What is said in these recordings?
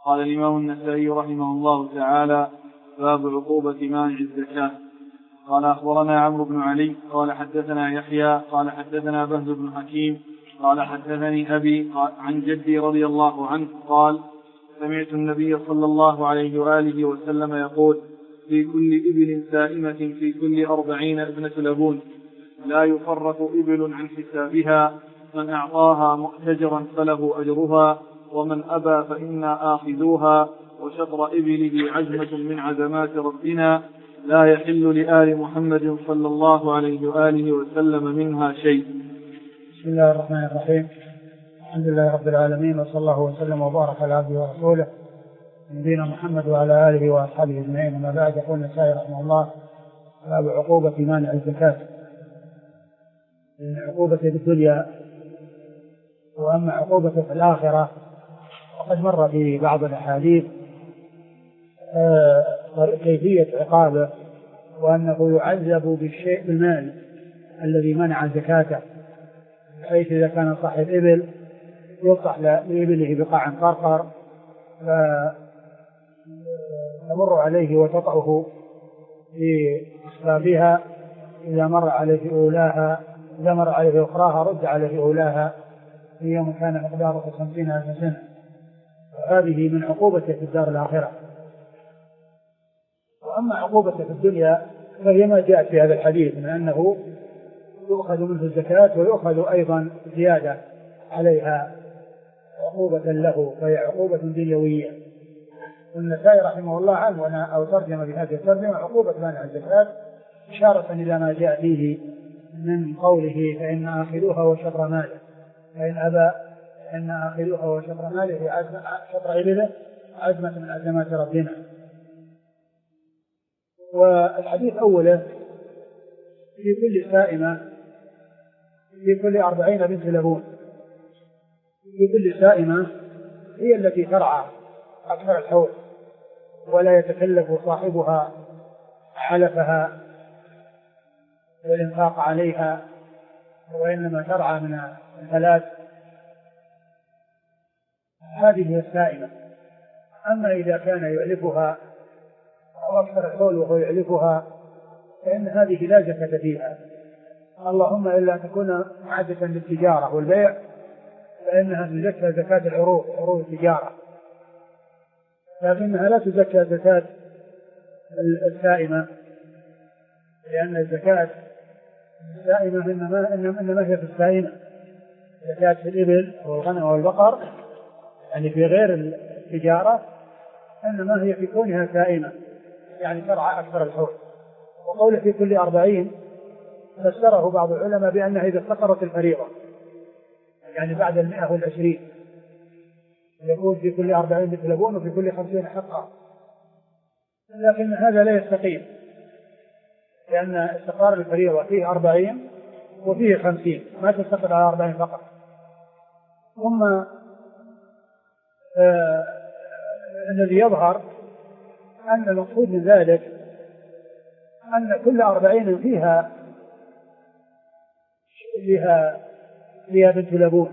قال الإمام النسائي رحمه الله تعالى: باب عقوبة مانع الزكاة. قال أخبرنا عمرو بن علي قال حدثنا يحيى قال حدثنا بهز بن حكيم قال حدثني أبي عن جدي رضي الله عنه قال: سمعت النبي صلى الله عليه وآله وسلم يقول: في كل إبل سائمة في كل 40 ابنة لبون، لا يفرق إبل عن حسابها، من أعطاها مؤتجرا فله أجرها، ومن أبى فإنا آخذوها، وشطر إبله عزمة من عزمات ربنا، لا يحل لآل محمد صلى الله عليه وآله وسلم منها شيء. بسم الله الرحمن الرحيم. الحمد لله رب العالمين، وصلى الله وسلم وبارك على عبده ورسوله نبينا محمد وعلى آله وأصحابه أجمعين. أما بعد، يقول النسائي رحمه الله: باب عقوبة مانع الزكاة. عقوبة في الدنيا، وأما عقوبة في الآخرة وقد مر في بعض الأحاديث كيفية عقابه، وأنه يعذب بالمال الذي منع زكاته، حيث إذا كان صاحب إبل يطرح لإبله بقاع قرقر فتمر عليه وتطعه في أسبابها، إذا مر عليه أولاها، إذا مر عليه أخراها رد عليه أولاها في يوم كان مقداره 50,000 سنة. وهذه من عقوبته في الدار الآخرة. وأما عقوبته في الدنيا فهي ما جاءت في هذا الحديث من أنه يؤخذ منه الزكاة ويؤخذ أيضا زيادة عليها عقوبة له، فهي عقوبة دنيوية. والنسائي رحمه الله عنه أو ترجم بهذه الترجمة عقوبة مانع الزكاة، إشارة إلى ما جاء فيه من قوله: فإن آخذوها وشطر ماله، فإن أبى فإن آخذوها وشطر ماله، شطر إبله عزمة من عزمات ربنا. والحديث أوله: في كل سائمة في كل 40 بنت لبون. في كل سائمة هي التي ترعى أكثر الحول، ولا يتكلف صاحبها حلفها والإنفاق عليها، وإنما ترعى من الثلاث. هذه هي السائمة. أما إذا كان يعلفها أو أكثر الحول وهو يعلفها فإن هذه لا زكاة فيها، اللهم إلا أن تكون معدة للتجارة والبيع، فإنها تزكى زكاة عروض التجارة، لكنها لا تزكى زكاة السائمة، لأن الزكاة السائمة إنما هي في السائمة. زكاة في الإبل والغنم والبقر يعني في غير التجارة إنما هي في كونها سائمة، يعني ترعى أكثر الحول. وقوله في كل 40 فسره بعض العلماء بأنها إذا استقرت الفريضة، يعني بعد 120 يكون في كل 40 مثل لبون وفي كل 50 حقا، لكن هذا لا يستقيم، لأن استقرار الفريضة فيه 40 وفيه 50، ما تستقر على 40 فقط. ثم الذي يظهر أن المقصود من ذلك أن كل 40 فيها بنت لبون،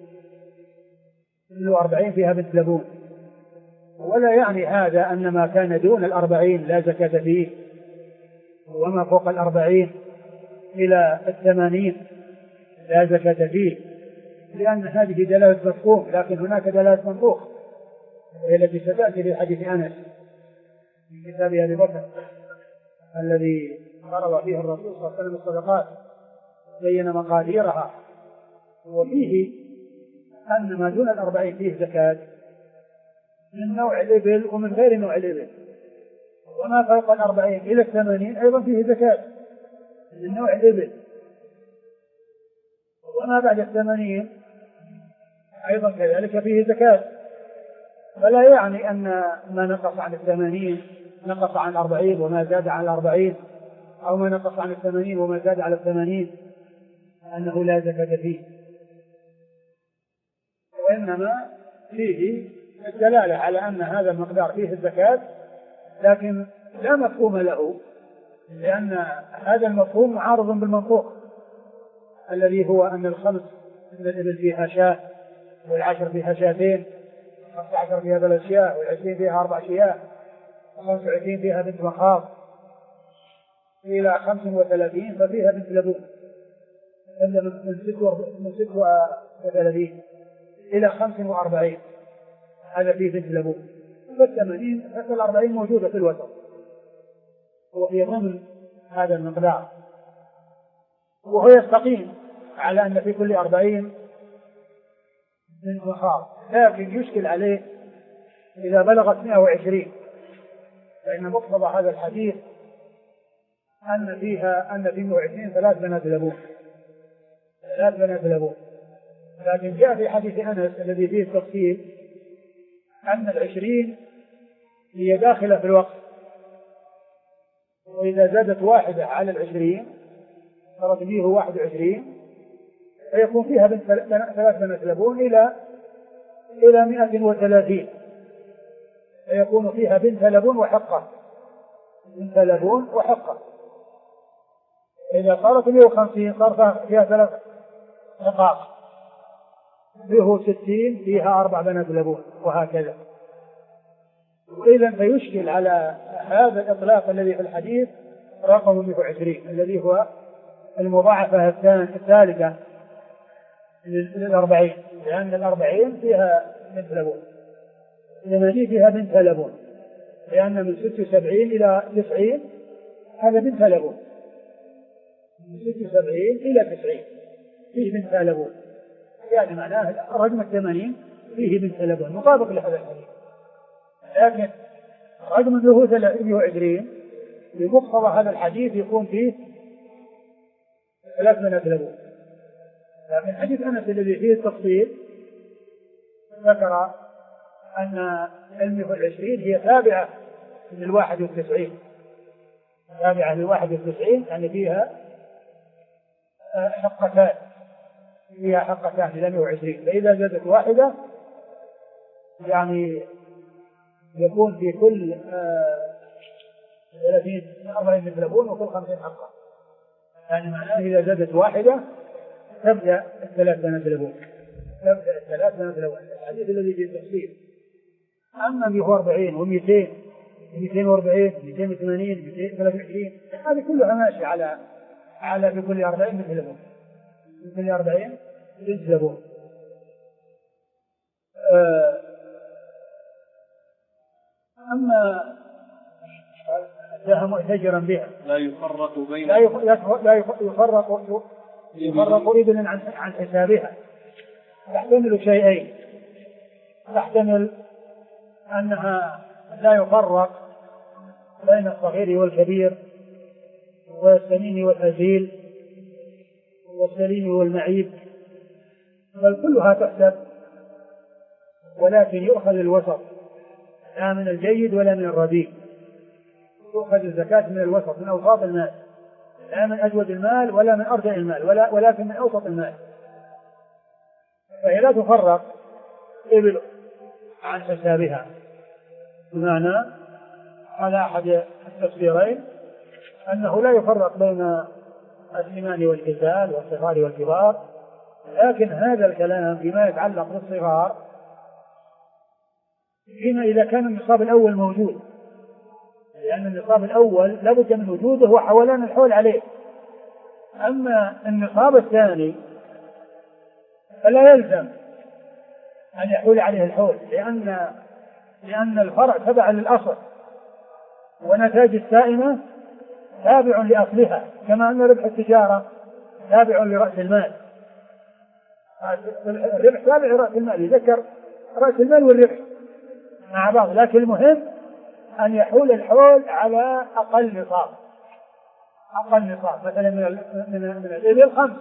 كل 40 فيها بنت لبون، ولا يعني هذا أن ما كان دون 40 لا زكاة فيه، وما فوق 40 إلى 80 لا زكاة فيه، لأن هذه دلالة مفهوم، لكن هناك دلالة منطوق، وهي التي ستأتي في حديث أنس في كتاب أبي بكر الذي فرض فيه الرسول صلى الله عليه وسلم الصدقات، بين مقاديرها، وفيه أن ما دون 40 فيه زكاة من نوع الإبل ومن غير نوع الإبل، وما فوق 40 إلى 80 أيضا فيه زكاة من نوع الإبل، وما بعد 80 أيضا كذلك فيه زكاة. فلا يعني أن ما نقص عن 80 نقص عن 40 وما زاد عن 40، أو ما نقص عن 80 وما زاد على 80 أنه لا زكاة فيه، وإنما فيه الدلالة على أن هذا المقدار فيه الزكاة، لكن لا مفهوم له، لأن هذا المفهوم معارض بالمنطوق الذي هو أن الخمس من الإبل فيها شاة والعشر فيها شاتين، 15 فيها 3 شياه، وال20 فيها 4 شياه، و25 فيها بنت مخاض، إلى 35 ففيها بنت لبون، إلا من 36 إلى 45 هذا فيه بنت لبون. فال80 فال40 موجودة في الوسط، وهي ضمن هذا المقدار، وهو يستقيم على أن في كل 40 بنت مخاض. لكن يشكل عليه إذا بلغت 120، فإن مقتضى هذا الحديث أن في 120 3 بنات لبون، 3 بنات لبون. لكن جاء في حديث أنس الذي فيه التفصيل أن 20 هي داخلة في الوقت، وإذا زادت واحدة على 20 صارت به 21 فيكون فيها 3 بنات لبون إلى 130، فيكون فيها بنت لبون وحقة، بنت لبون وحقة. إذا صارت 150 صار فيها 3 حقاق، به 60 فيها 4 بنات لبون، وهكذا. وإذا فيشكل على هذا الإطلاق الذي في الحديث رقم 120 الذي هو المضاعفة الثالثة لل40، لأن 40 فيها بنت لبون، 80 فيها بنت لبون، لأن من 76 إلى 90 هذا بنت لبون، من 76 إلى 90 فيه بنت لبون، يعني معناه رقم 80 فيه بنت لبون مطابق لهذا الحديث. لكن رقم 120 بمقتضى هذا الحديث يكون فيه 3 بنات لبون. لكن حديث أنس الذي فيه التفصيل ذكر أن 120 هي تابعة لل91، تابعة لل91 يعني فيها حقتان، فيها حقتان إلى 120. فإذا زادت واحدة يعني يكون في كل 40 بنت لبون وكل 50 حقة، يعني معناه إذا زادت واحدة تبدأ 3 بنات لبون، تبدأ 3 بنات لبون. الحديث الذي فيه التفصيل أما 140 و200 240 280 223 هذه كلها ماشية على في كل 40 بنت لبون، في كل 40 بنت لبون. أما جاء مؤتجرا بها لا يفرق بين يفرق إبل عن حسابها، تحتمل شيئين، تحتمل أنها لا يفرق بين الصغير والكبير والسمين والهزيل والسليم والمعيب، بل كلها تحسب، ولكن يؤخذ الوسط، لا من الجيد ولا من الرديء، تؤخذ الزكاة من الوسط، من أوساط المال، لا من أجود المال ولا من أردأ المال ولكن من أوسط المال. فهي لا تفرق إبل عن حسابها، بمعنى على أحد التفسيرين أنه لا يفرق بين السمان والكسال والصغار والكبار، لكن هذا الكلام فيما يتعلق بالصغار فيما إذا كان النصاب الأول موجود، لأن النصاب الأول لابد من وجوده وحولان الحول عليه. أما النصاب الثاني فلا يلزم أن يحول عليه الحول، لأن الفرع تبع للأصل، ونتاج السائمة تابع لأصلها، كما أن ربح التجارة تابع لرأس المال. الربح تابع لرأس المال، يذكر رأس المال والربح مع بعض، لكن المهم أن يحول الحول على أقل نصاب، أقل نصاب. مثلا من الإبل 5،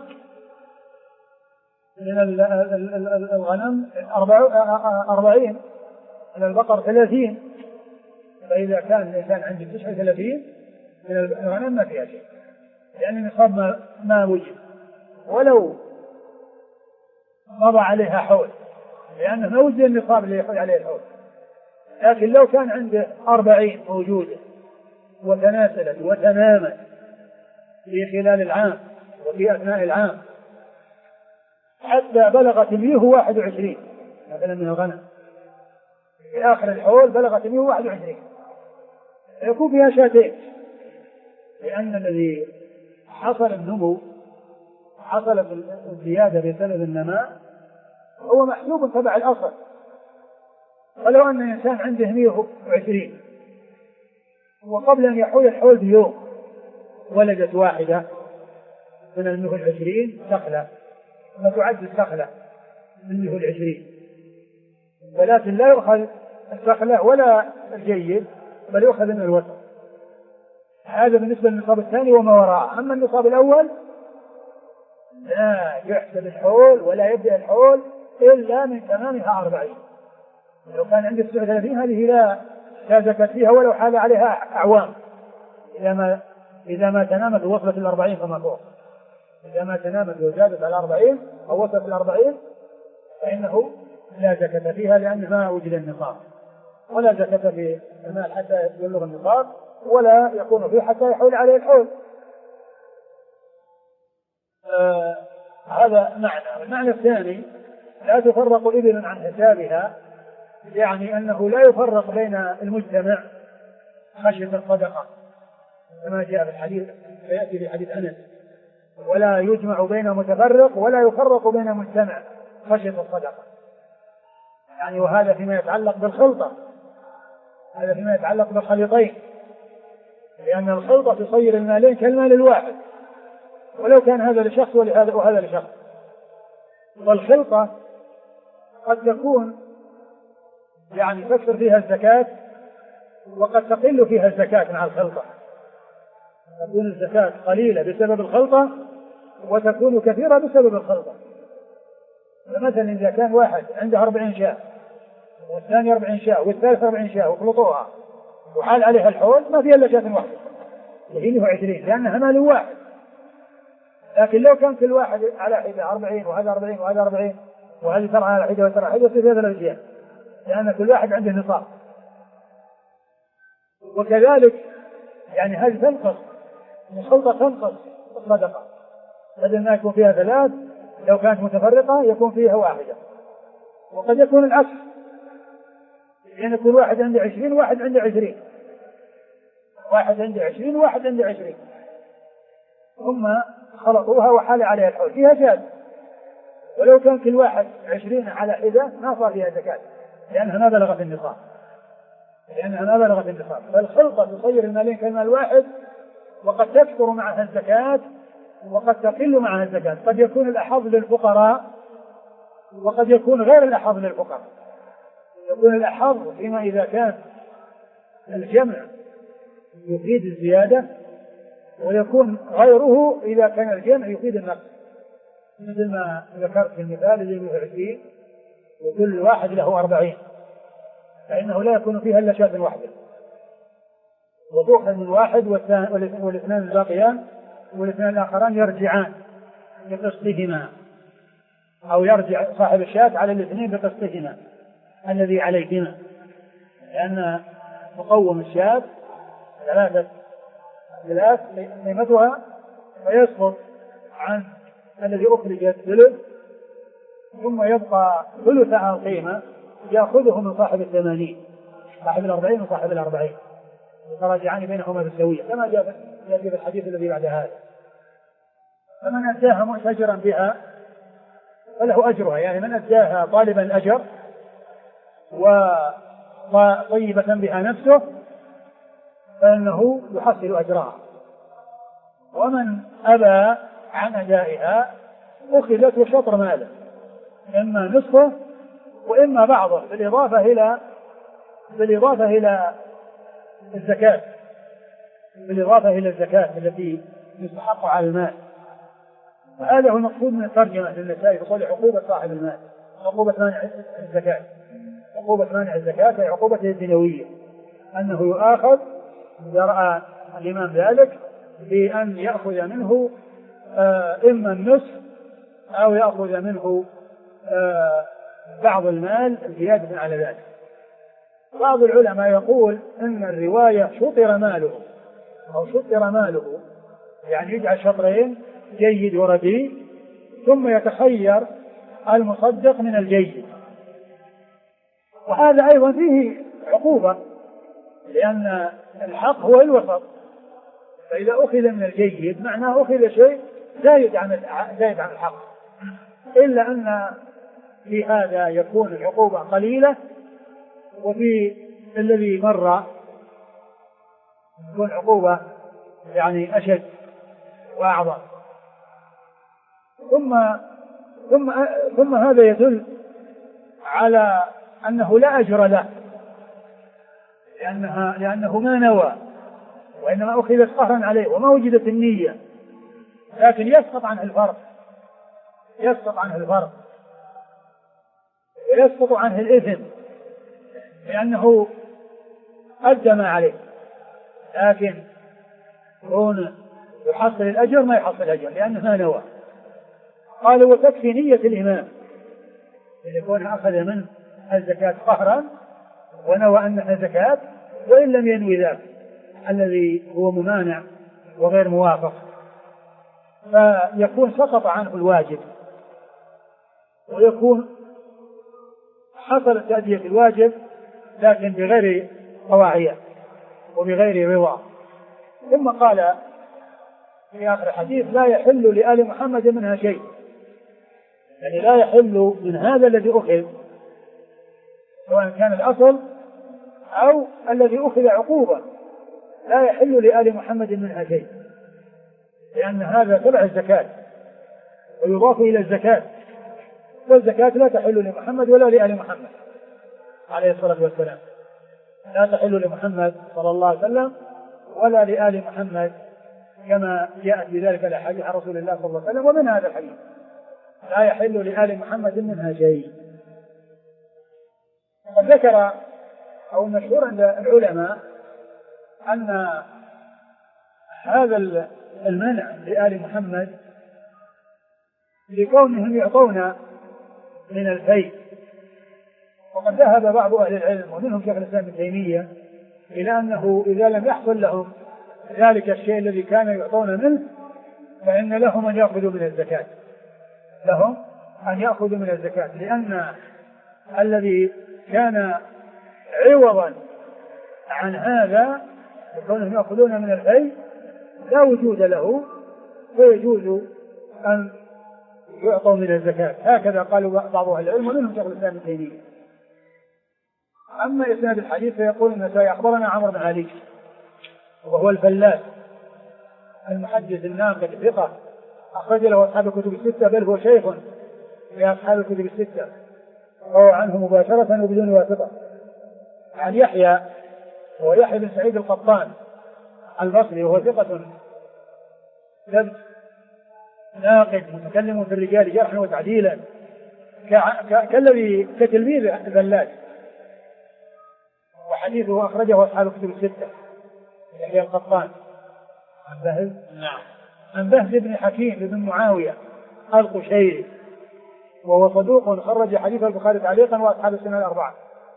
من الغنم 40، من البقر 30. فإذا كان الإنسان عنده 39 من الغنم ما فيها شيء، يعني النصاب ما وجد ولو مضى عليها حول، لأنه ما وجد النصاب اللي يحول عليه الحول. لكن لو كان عنده 40 موجودة وتناسلت وتنامت في خلال العام وفي أثناء العام حتى بلغت 121 مثلا من الغنم، في آخر الحول بلغت 121 يكون فيها شاتين، لأن الذي حصل النمو حصل الزيادة بسبب النماء هو محسوب تبع الأصل. ولو أن الإنسان عنده 120 وقبل أن يحول الحول بيوم ولدت واحدة من 120 سخلة، فتعد السخلة من 120، ولكن لا يؤخذ السخلة ولا الجيد بل يؤخذ من الوسط. هذا بالنسبة للنصاب الثاني وما وراءه. أما النصاب الأول لا يحسب الحول ولا يبدأ الحول إلا من تمامها 40. لو كان عندك 39 هذه لا زكاة فيها ولو حال عليها أعوام، إذا ما تنامت ووصلت 40 فما فوق. إذا ما تنامت وزادت على 40 أو وصلت 40 فإنه لا زكاة فيها، لأن ما وجد النصاب، ولا زكاة في المال حتى يبلغ النصاب، ولا يكون فيه حتى يحول عليه الحول. هذا معنى. المعنى الثاني لا تفرق إبل عن حسابها، يعني أنه لا يفرق بين المجتمع خشية الصدقة كما جاء في الحديث سيأتي في حديث أنس، ولا يجمع بين متفرق ولا يفرق بين مجتمع خشية الصدقة. يعني وهذا فيما يتعلق بالخلطة، هذا فيما يتعلق بالخليطين، لأن الخلطة تصير المالين كالمال الواحد ولو كان هذا لشخص وهذا لشخص. والخلطة قد تكون يعني تكثر فيها الزكاة وقد تقل فيها الزكاة مع الخلطة، تكون الزكاة قليلة بسبب الخلطة وتكون كثيرة بسبب الخلطة. فمثلا إذا كان واحد عنده 40 شاة والثاني 40 شاة والثالث 40 شاة وخلطوها وحال عليها الحول ما فيها إلا شاة واحدة وهي 20 لأنها مال واحد. لكن لو كان كل واحد على حدة 40 وهذا 40 وهذا 40 وهذه ترعى على حدة وترعى حدة يصير هذا الأشياء، لأن كل واحد عنده نصاب. وكذلك يعني هذه تنقص الخلطة، تنقص الصدقة، بدل ما يكون فيها 3 لو كانت متفرقة يكون فيها 1. وقد يكون العكس، يعني كل واحد عنده 20 واحد عنده 20، واحد عنده 20 واحد عنده 20، ثم خلطوها وحال عليها الحول فيها شاذ. ولو كان كل واحد 20 على حدة ما صار فيها زكاة لأنها ما بلغت النصاب، فالخلطة تصير المالين كالمال واحد، وقد تكثر معها الزكاة وقد تقل معها الزكاة. قد يكون الأحظ للفقراء وقد يكون غير الأحظ للفقراء. يكون الأحظ فيما إذا كان الجمع يفيد الزيادة، ويكون غيره إذا كان الجمع يفيد النقص، مثل ما ذكرت في المثال اللي 120 وكل واحد له 40 فإنه لا يكون فيها إلا شاة واحدة، وتؤخذ من واحد والاثنان الباقيان والاثنان الآخران يرجعان بقسطهما، أو يرجع صاحب الشاة على الاثنين بقسطهما الذي عليهما، لأن مقوم الشاة 3 قيمتها فيسقط عن الذي أخرجت ثلث، ثم يبقى ثلثها القيمة يأخذه من صاحب 80، صاحب 40 وصاحب 40 يتراجعان بينهما بالسوية كما جاء في الحديث الذي بعد هذا. فمن أداها مؤتجرا بها فله أجرها، يعني من أداها طالبا الأجر وطيبة بها نفسه فإنه يحصل أجرها. ومن أبى عن أدائها أخذت وشطر ماله، إما نصفه وإما بعضه، بالإضافة إلى الزكاة، التي يستحق على المال. وهذا هو المقصود من الترجمة للنسائي بقول عقوبة صاحب المال، عقوبة مانع الزكاة. عقوبة مانع الزكاة هي عقوبة الدنيوية، أنه يؤاخذ إذا رأى الإمام ذلك بأن يأخذ منه إما النصف أو يأخذ منه بعض المال زيادة على ذلك. بعض العلماء يقول إن الرواية شطر ماله يعني يجعل شطرين جيد ورديء ثم يتخير المصدق من الجيد، وهذا أيضا فيه عقوبة، لأن الحق هو الوسط، فإذا أخذ من الجيد معناه أخذ شيء زايد عن الحق، إلا أن في هذا يكون العقوبة قليلة، وفي الذي مر تكون عقوبة يعني أشد وأعظم. ثم هذا يدل على أنه لا أجر له، لأنه ما نوى، وإنما أخذت قهرا عليه وما وجدت النية، لكن يسقط عنه الفرض ويسقط عنه الإثم، لأنه أدى ما عليه، لكن كون يحصل الأجر ما يحصل الأجر لأنه ما نوى. قالوا وتكفي نية الإمام إن يكون أخذ منه الزكاة قهرا ونوى أنها زكاة، وإن لم ينوي ذلك الذي هو ممانع وغير موافق، فيكون سقط عنه الواجب، ويكون حصلت تأدية الواجب لكن بغير طواعية وبغير رضا. ثم قال في آخر الحديث لا يحل لآل محمد منها شيء، يعني لا يحل من هذا الذي أخذ، سواء كان الأصل أو الذي أخذ عقوبة، لا يحل لآل محمد منها شيء، لأن هذا تبع الزكاة ويضاف إلى الزكاة، والزكاة لا تحل لمحمد ولا لآل محمد عليه الصلاة والسلام، لا تحل لمحمد صلى الله عليه وسلم ولا لآل محمد، كما جاءت بذلك الأحاديث عن رسول الله صلى الله عليه وسلم. ومن هذا الحديث لا يحل لآل محمد منها شيء. قد ذكر أو المشهور عند العلماء أن هذا المنع لآل محمد لكونهم يعطون من الفيء، وقد ذهب بعض أهل العلم ومنهم شيخ الإسلام ابن تيمية إلى أنه إذا لم يحصل لهم ذلك الشيء الذي كانوا يعطون منه فإن لهم أن يأخذوا من الزكاة، لأن الذي كان عوضا عن هذا كونهم يأخذون من الفيء لا وجود له، فيجوز أن يعطوا من الزكاة. هكذا قالوا بعض أهل العلم ومنهم شيخ الإسلام ابن تيمية. أما إسناد الحديث فيقول النسائي أخبرنا عمرو بن علي وهو الفلاس المحدث الناقد ثقة أخرج له أصحاب الكتب الستة، بل هو شيخ في أصحاب الكتب الستة، روى عنه مباشرة وبدون واسطة. عن يحيى بن سعيد القطان البصري وهو ثقة ناقد متكلم في الرجال جرحا وتعديلا كتلميذ الفلاس، وحديثه أخرجه أصحاب الكتب الستة. يحيى القطان عن بهز بن حكيم بن معاوية القشيري وهو صدوق خرج حديث البخاري تعليقا وأصحاب السنة الأربعة.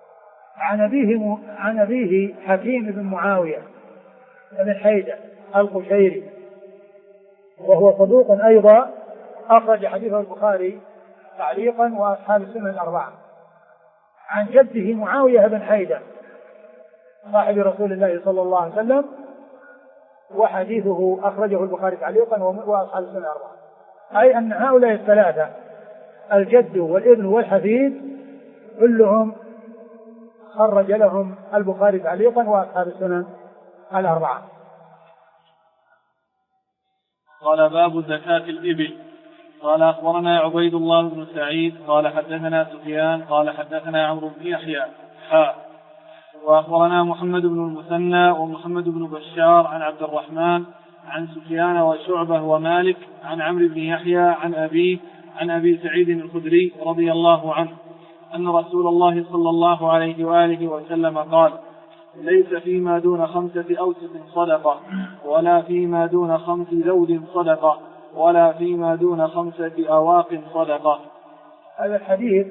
عن أبيه حكيم بن معاوية بن حيدة القشيري وهو صدوق أيضا أخرج حديث البخاري تعليقا وأصحاب السنة الأربعة. عن جده معاوية بن حيدة صاحب رسول الله صلى الله عليه وسلم، وحديثه أخرجه البخاري تعليقا وأصحاب السنة الأربعة، أي أن هؤلاء الثلاثة الجد والابن والحفيد كلهم خرج لهم البخاري تعليقا وأصحاب السنن الأربعة. قال باب زكاة الإبل. قال أخبرنا عبيد الله بن سعيد قال حدثنا سفيان قال حدثنا عمرو بن يحيى وأخبرنا محمد بن المثنى ومحمد بن بشار عن عبد الرحمن عن سفيان وشعبة ومالك عن عمرو بن يحيى عن أبي سعيد الخدري رضي الله عنه أن رسول الله صلى الله عليه وآله وسلم قال: ليس فيما دون 5 أوسق صدقة، ولا فيما دون 5 ذود صدقة، ولا فيما دون 5 أواق صدقة. هذا الحديث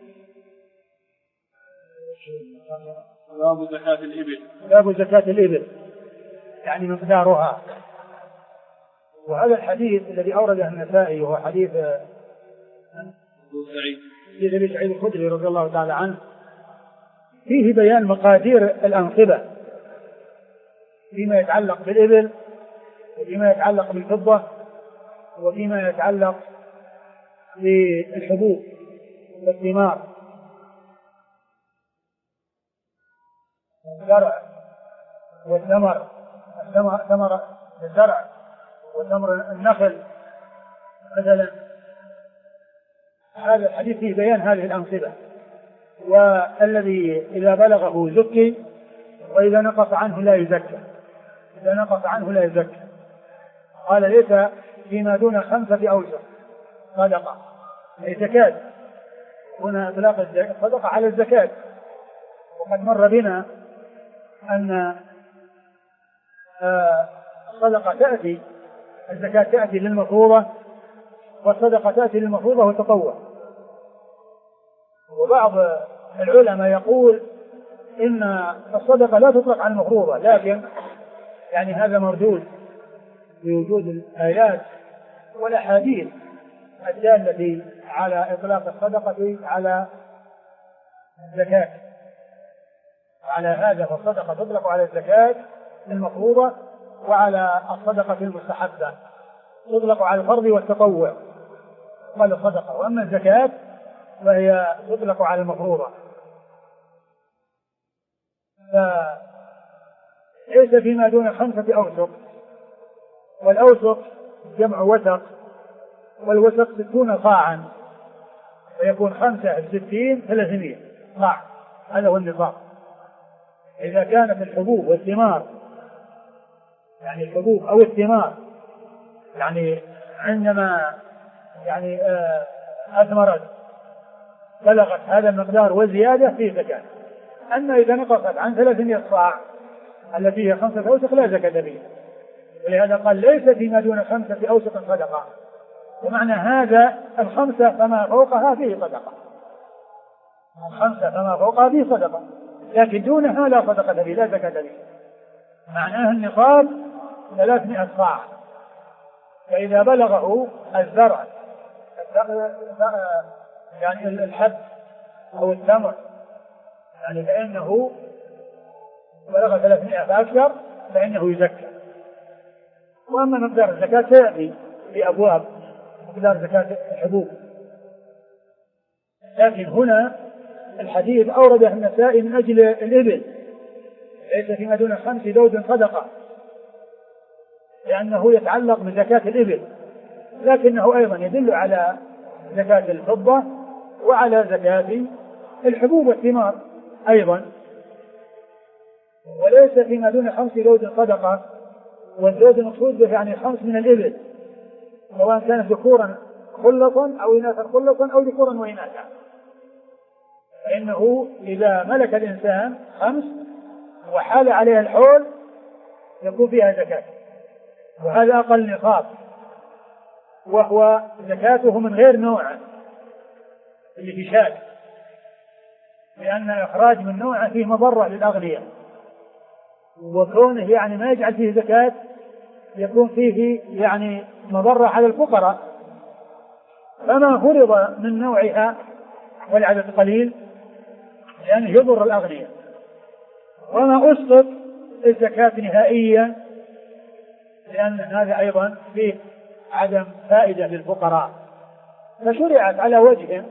باب زكاة الإبل. باب زكاة الإبل يعني مقدارها. وهذا الحديث الذي أورده النسائي هو حديث أبي سعيد الخدري رضي الله تعالى عنه فيه بيان مقادير الأنصبة فيما يتعلق بالإبل وفيما يتعلق بالفضة وفيما يتعلق بالحبوب والثمار، الزرع والثمر، ثمر الزرع وثمر النخل مثلا. هذا الحديث فيه بيان هذه الأنصبة، والذي إذا بلغه زكي وإذا نقص عنه لا يزكى، إذا نقص عنه لا يزكى. قال ليس فيما دون 5 أوسق صدقة، أي زكاة. هنا إطلاق الصدقة على الزكاة، وقد مر بنا أن الصدقة تأتي، الزكاة تأتي للمفروضة والصدقة تأتي للمفروضة والتطوع. وبعض العلماء يقول إن الصدقة لا تطلق على المفروضة، لكن يعني هذا مردود بوجود الآيات والأحاديث الدالة على إطلاق الصدقة على الزكاة. على هذا فالصدقة تطلق على الزكاة المفروضة وعلى الصدقة المستحبة، تطلق على الفرض والتطوع قال الصدقة، وأما الزكاة فهي تطلق على المفروضة. فليس فيما دون 5 أوسق، والأوسق جمع وسق، والوسق 60 صاعا، ويكون 5 في 60 300 صاع، هذا هو النصاب. إذا كانت الحبوب والثمار، يعني الحبوب أو الثمار، يعني عندما يعني أثمرت بلغت هذا المقدار وزيادة في زكاة. أما إذا نقصت عن 300 صاع التي هي 5 أوسق لا زكاة فيها، ولهذا قال ليس فيما دون 5 أوسق صدقة، ومعنى هذا 5 فما فوقها فيه صدقة، 5 فما فوقها فيه صدقة، لكن دونها لا صدقة فيه، لا زكاة فيه. معناه النصاب 300 صاع، فإذا بلغه الزرع يعني الحب أو التمر يعني فإنه بلغ 300 فأكثر فإنه يزكى. وأما مقدار الزكاة سيأتي في أبواب مقدار زكاة الحبوب، لكن هنا الحديث أورده النسائي من أجل الإبل، ليس فيما دون 5 ذود صدقة، لأنه يتعلق بزكاة الإبل، لكنه أيضا يدل على زكاة الفضة وعلى زكاة الحبوب والثمار أيضا. وليس فيما دون 5 ذود صدقة، والذود مقصود به يعني 5 من الإبل، سواء كانت ذكورا خلصا أو إناثا خلصا أو ذكورا وإناثا، فإنه إذا ملك الإنسان 5 وحال عليها الحول يكون فيها زكاة، وهذا أقل نصاب، وهو زكاته من غير نوع اللي في شاك، لأن إخراج من نوع فيه مضرة للأغنياء، وكونه يعني ما يجعل فيه زكاة يكون فيه يعني مضرة على الفقراء، فما فرض من نوعها والعدد قليل لأنه يضر الأغنياء، وما أسقط الزكاة نهائيا لأن هذا أيضا فيه عدم فائدة للفقراء، فشرعت على وجه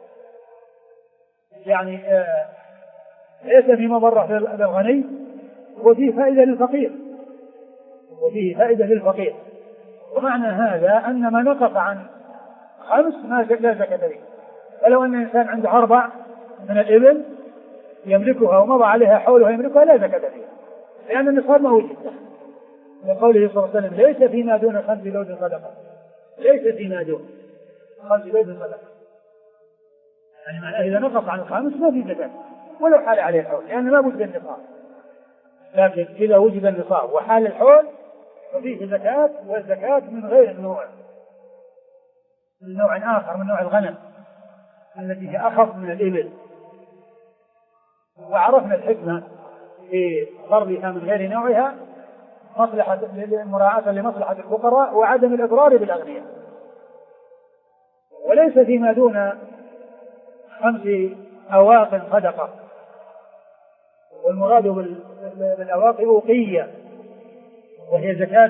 يعني ليس في مضرة للغني وفيه فائدة للفقير، وفيه فائدة للفقير. ومعنى هذا أن ما نقص عن 5 لا زكاة فيه. فلو أن الإنسان عنده 4 من الإبل يملكها ومضى عليها حولها يملكها لا زكاة فيها، لأن النصاب ما وجد، لقوله صلى الله عليه وسلم ليس فيما دون 5 ذود صدقة، ليس فيما دون 5 ذود صدقة، يعني معناه إذا نقص عن 5 ما في زكاة ولو حال عليه الحول، لأن ما وجد النصاب. لكن إذا وجد النصاب وحال الحول ففيه زكاة، والزكاة من غير النوع، من نوع آخر، من نوع الغنم التي هي أخف من الإبل. وعرفنا الحكمة في فرضها من غير نوعها مصلحة مراعاة لمصلحة الفقراء وعدم الإضرار بالأغنياء. وليس فيما دون 5 أواق صدقة، والمراد بالأواقي أوقية، وهي زكاة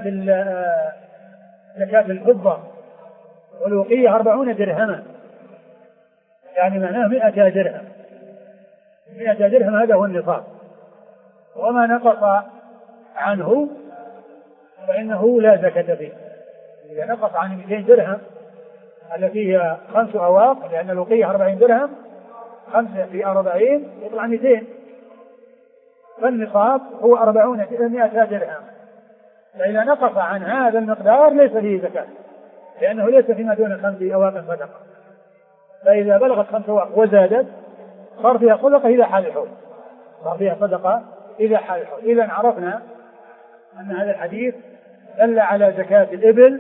الفضة، والأوقية 40 درهما، يعني معناه 100 درهم. 100 درهم هذا هو النصاب، وما نقص عنه فإنه لا زكاة فيه. إذا نقص عن 200 درهم التي هي 5 أواق، لأن الأوقية 40 درهم، 5 في 40 يطلع 200، فالنصاب هو 100 درهم. فإذا نقص عن هذا المقدار ليس فيه زكاة، لأنه ليس فيما دون 5 أواق صدقة. فإذا بلغت 5 أواق وزادت صار فيها صدقة إلى حال الحول، صار فيها صدقة إلى حال الحول. إذا عرفنا أن هذا الحديث دل على زكاة الإبل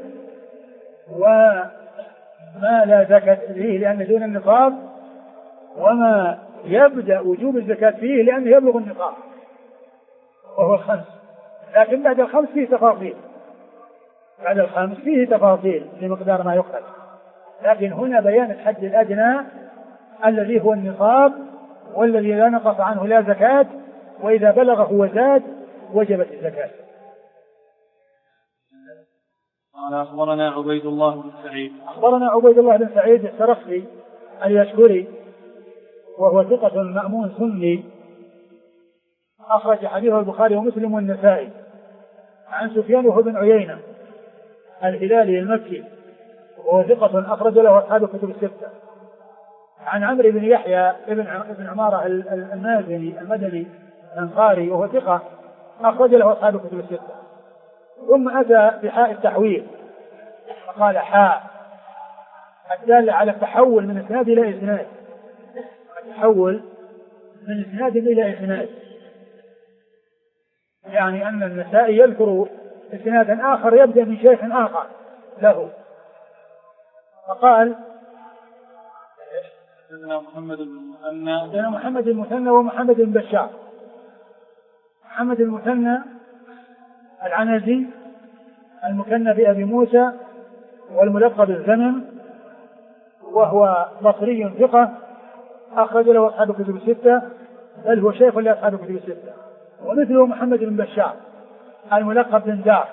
وما لا زكاة فيه لأنه دون النصاب، وما يبدأ وجوب الزكاة فيه لأنه يبلغ النصاب وهو 5. لكن بعد 5 فيه تفاصيل، بعد 5 فيه تفاصيل بمقدار ما يخرج، لكن هنا بيان الحد الأدنى الذي هو النصاب، والذي لا نقص عنه لا زكاة، وإذا بلغه وزاد وجبت الزكاة. قال أخبرنا عبيد الله بن سعيد. أخبرنا عبيد الله بن سعيد السرخسي اليشكري، وهو ثقة مأمون سني، أخرج حديثه البخاري ومسلم والنسائي. عن سفيان وهو بن عيينة الهلالي المكي، وهو ثقة أخرج له أصحاب الكتب الستة. عن عمرو بن يحيى بن عمارة المازني المدني الأنصاري، وهو ثقة أخرج له أصحاب الكتب الستة. ثم أتى بحاء التحويل فقال حاء، الدالة على التحول من إسناد إلى إسناد، التحول من إسناد إلى إسناد، يعني أن النسائي يذكر إسنادا آخر يبدأ من شيخ آخر له. فقال محمد المثنى ومحمد بن بشار. محمد المثنى العنزي المكنى بأبي موسى والملقب بالزمن، وهو بصري ثقة أخرج له أصحاب الكتب الستة، بل هو شيخ لأصحاب الكتب الستة. ومثله محمد بن بشار الملقب بن دار،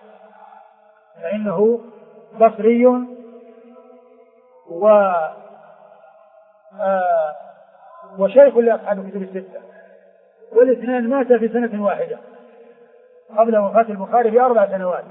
فإنه بصري وشيخ لأصحاب الكتب الستة، والاثنان مات في سنة واحدة قبل وفاة البخاري ب4 سنوات،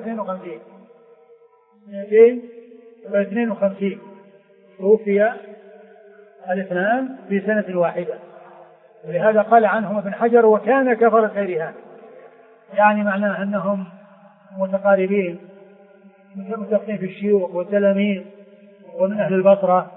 252 توفي الاثنان في سنة واحدة. ولهذا قال عنهم ابن حجر وكان كفر خيرها، يعني معناه أنهم متقاربين متفقين في الشيوخ والتلاميذ ومن أهل البصرة،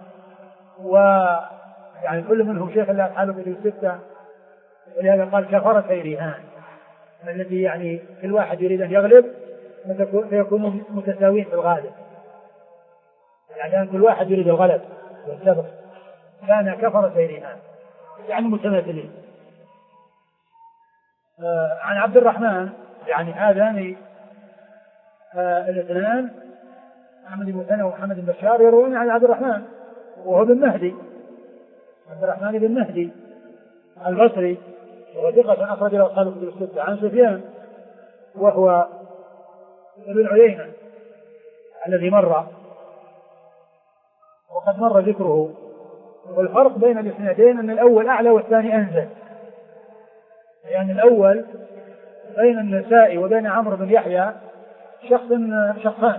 ويعني كل منهم شيخ لأصحاب الكتب الستة. ولهذا قال كفر خيرها، الذي يعني كل واحد يريد أن يغلب فيكونوا متساوين في الغالب، يعني كل واحد يريد الغلب والسبق. كان كفر خيرها يعني متماثلين. عن عبد الرحمن، يعني هذان الاثنان محمد بن مثنى ومحمد بن بشار يروون عن عبد الرحمن وهو بن مهدي، عبد الرحمن بن مهدي البصري، وهو ثقة أخرج له أصحاب الكتب الستة. عن سفيان وهو ابن عيينة الذي مر وقد مر ذكره. والفرق بين الاثنين أن الأول أعلى والثاني أنزل، يعني الأول بين النسائي وبين عمرو بن يحيى شخصان،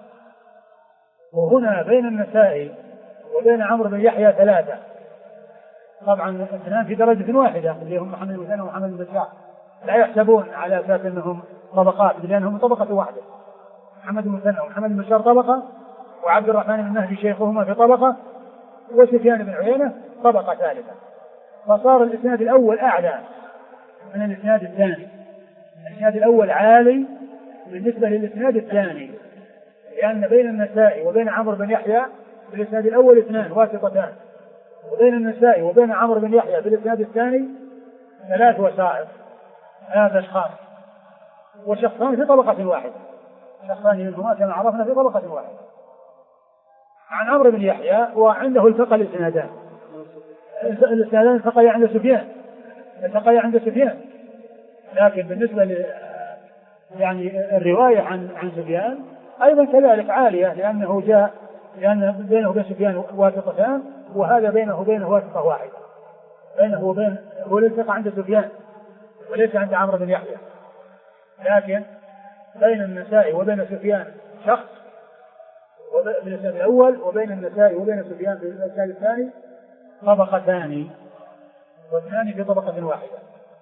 وهنا بين النسائي وبين عمرو بن يحيى 3. طبعا الاثنان في درجة واحدة اللي هم محمد بن مثنى ومحمد بن بشار، لا يحسبون على أساس أنهم طبقات، لأنهم طبقة واحدة. محمد بن مثنى ومحمد بن بشار طبقة، وعبد الرحمن بن مهدي شيخهما في طبقة، وسفيان بن عيينة طبقة ثالثة. فصار الإسناد الأول أعلى من الإسناد الثاني. الإسناد الأول عالي بالنسبة للإسناد الثاني، لأن بين النسائي وبين عمرو بن يحيى في الإسناد الأول 2 واسطتان، وبين النسائي وبين عمرو بن يحيى في الإسناد الثاني 3 وسائط، 3 أشخاص، وشخصان في طبقة واحدة، شخصان منهما كما عرفنا في طبقة واحدة. عن عمرو بن يحيى وعنده التقى الإسنادان التقى عند سفيان، التقيا عند سفيان. لكن بالنسبة يعني الرواية عن سفيان أيضا كذلك عالية، لأن بينه وبين سفيان واسطتان، وهذا بينه وبينه واسطة واحدة، بينه وبين هو التقى عند سفيان وليس عند عمرو بن يحيى. لكن بين النسائي وبين سفيان شخص في الإسناد الأول، وبين النسائي وبين سفيان في الإسناد الثاني طبقتان، والثاني في طبقة واحدة.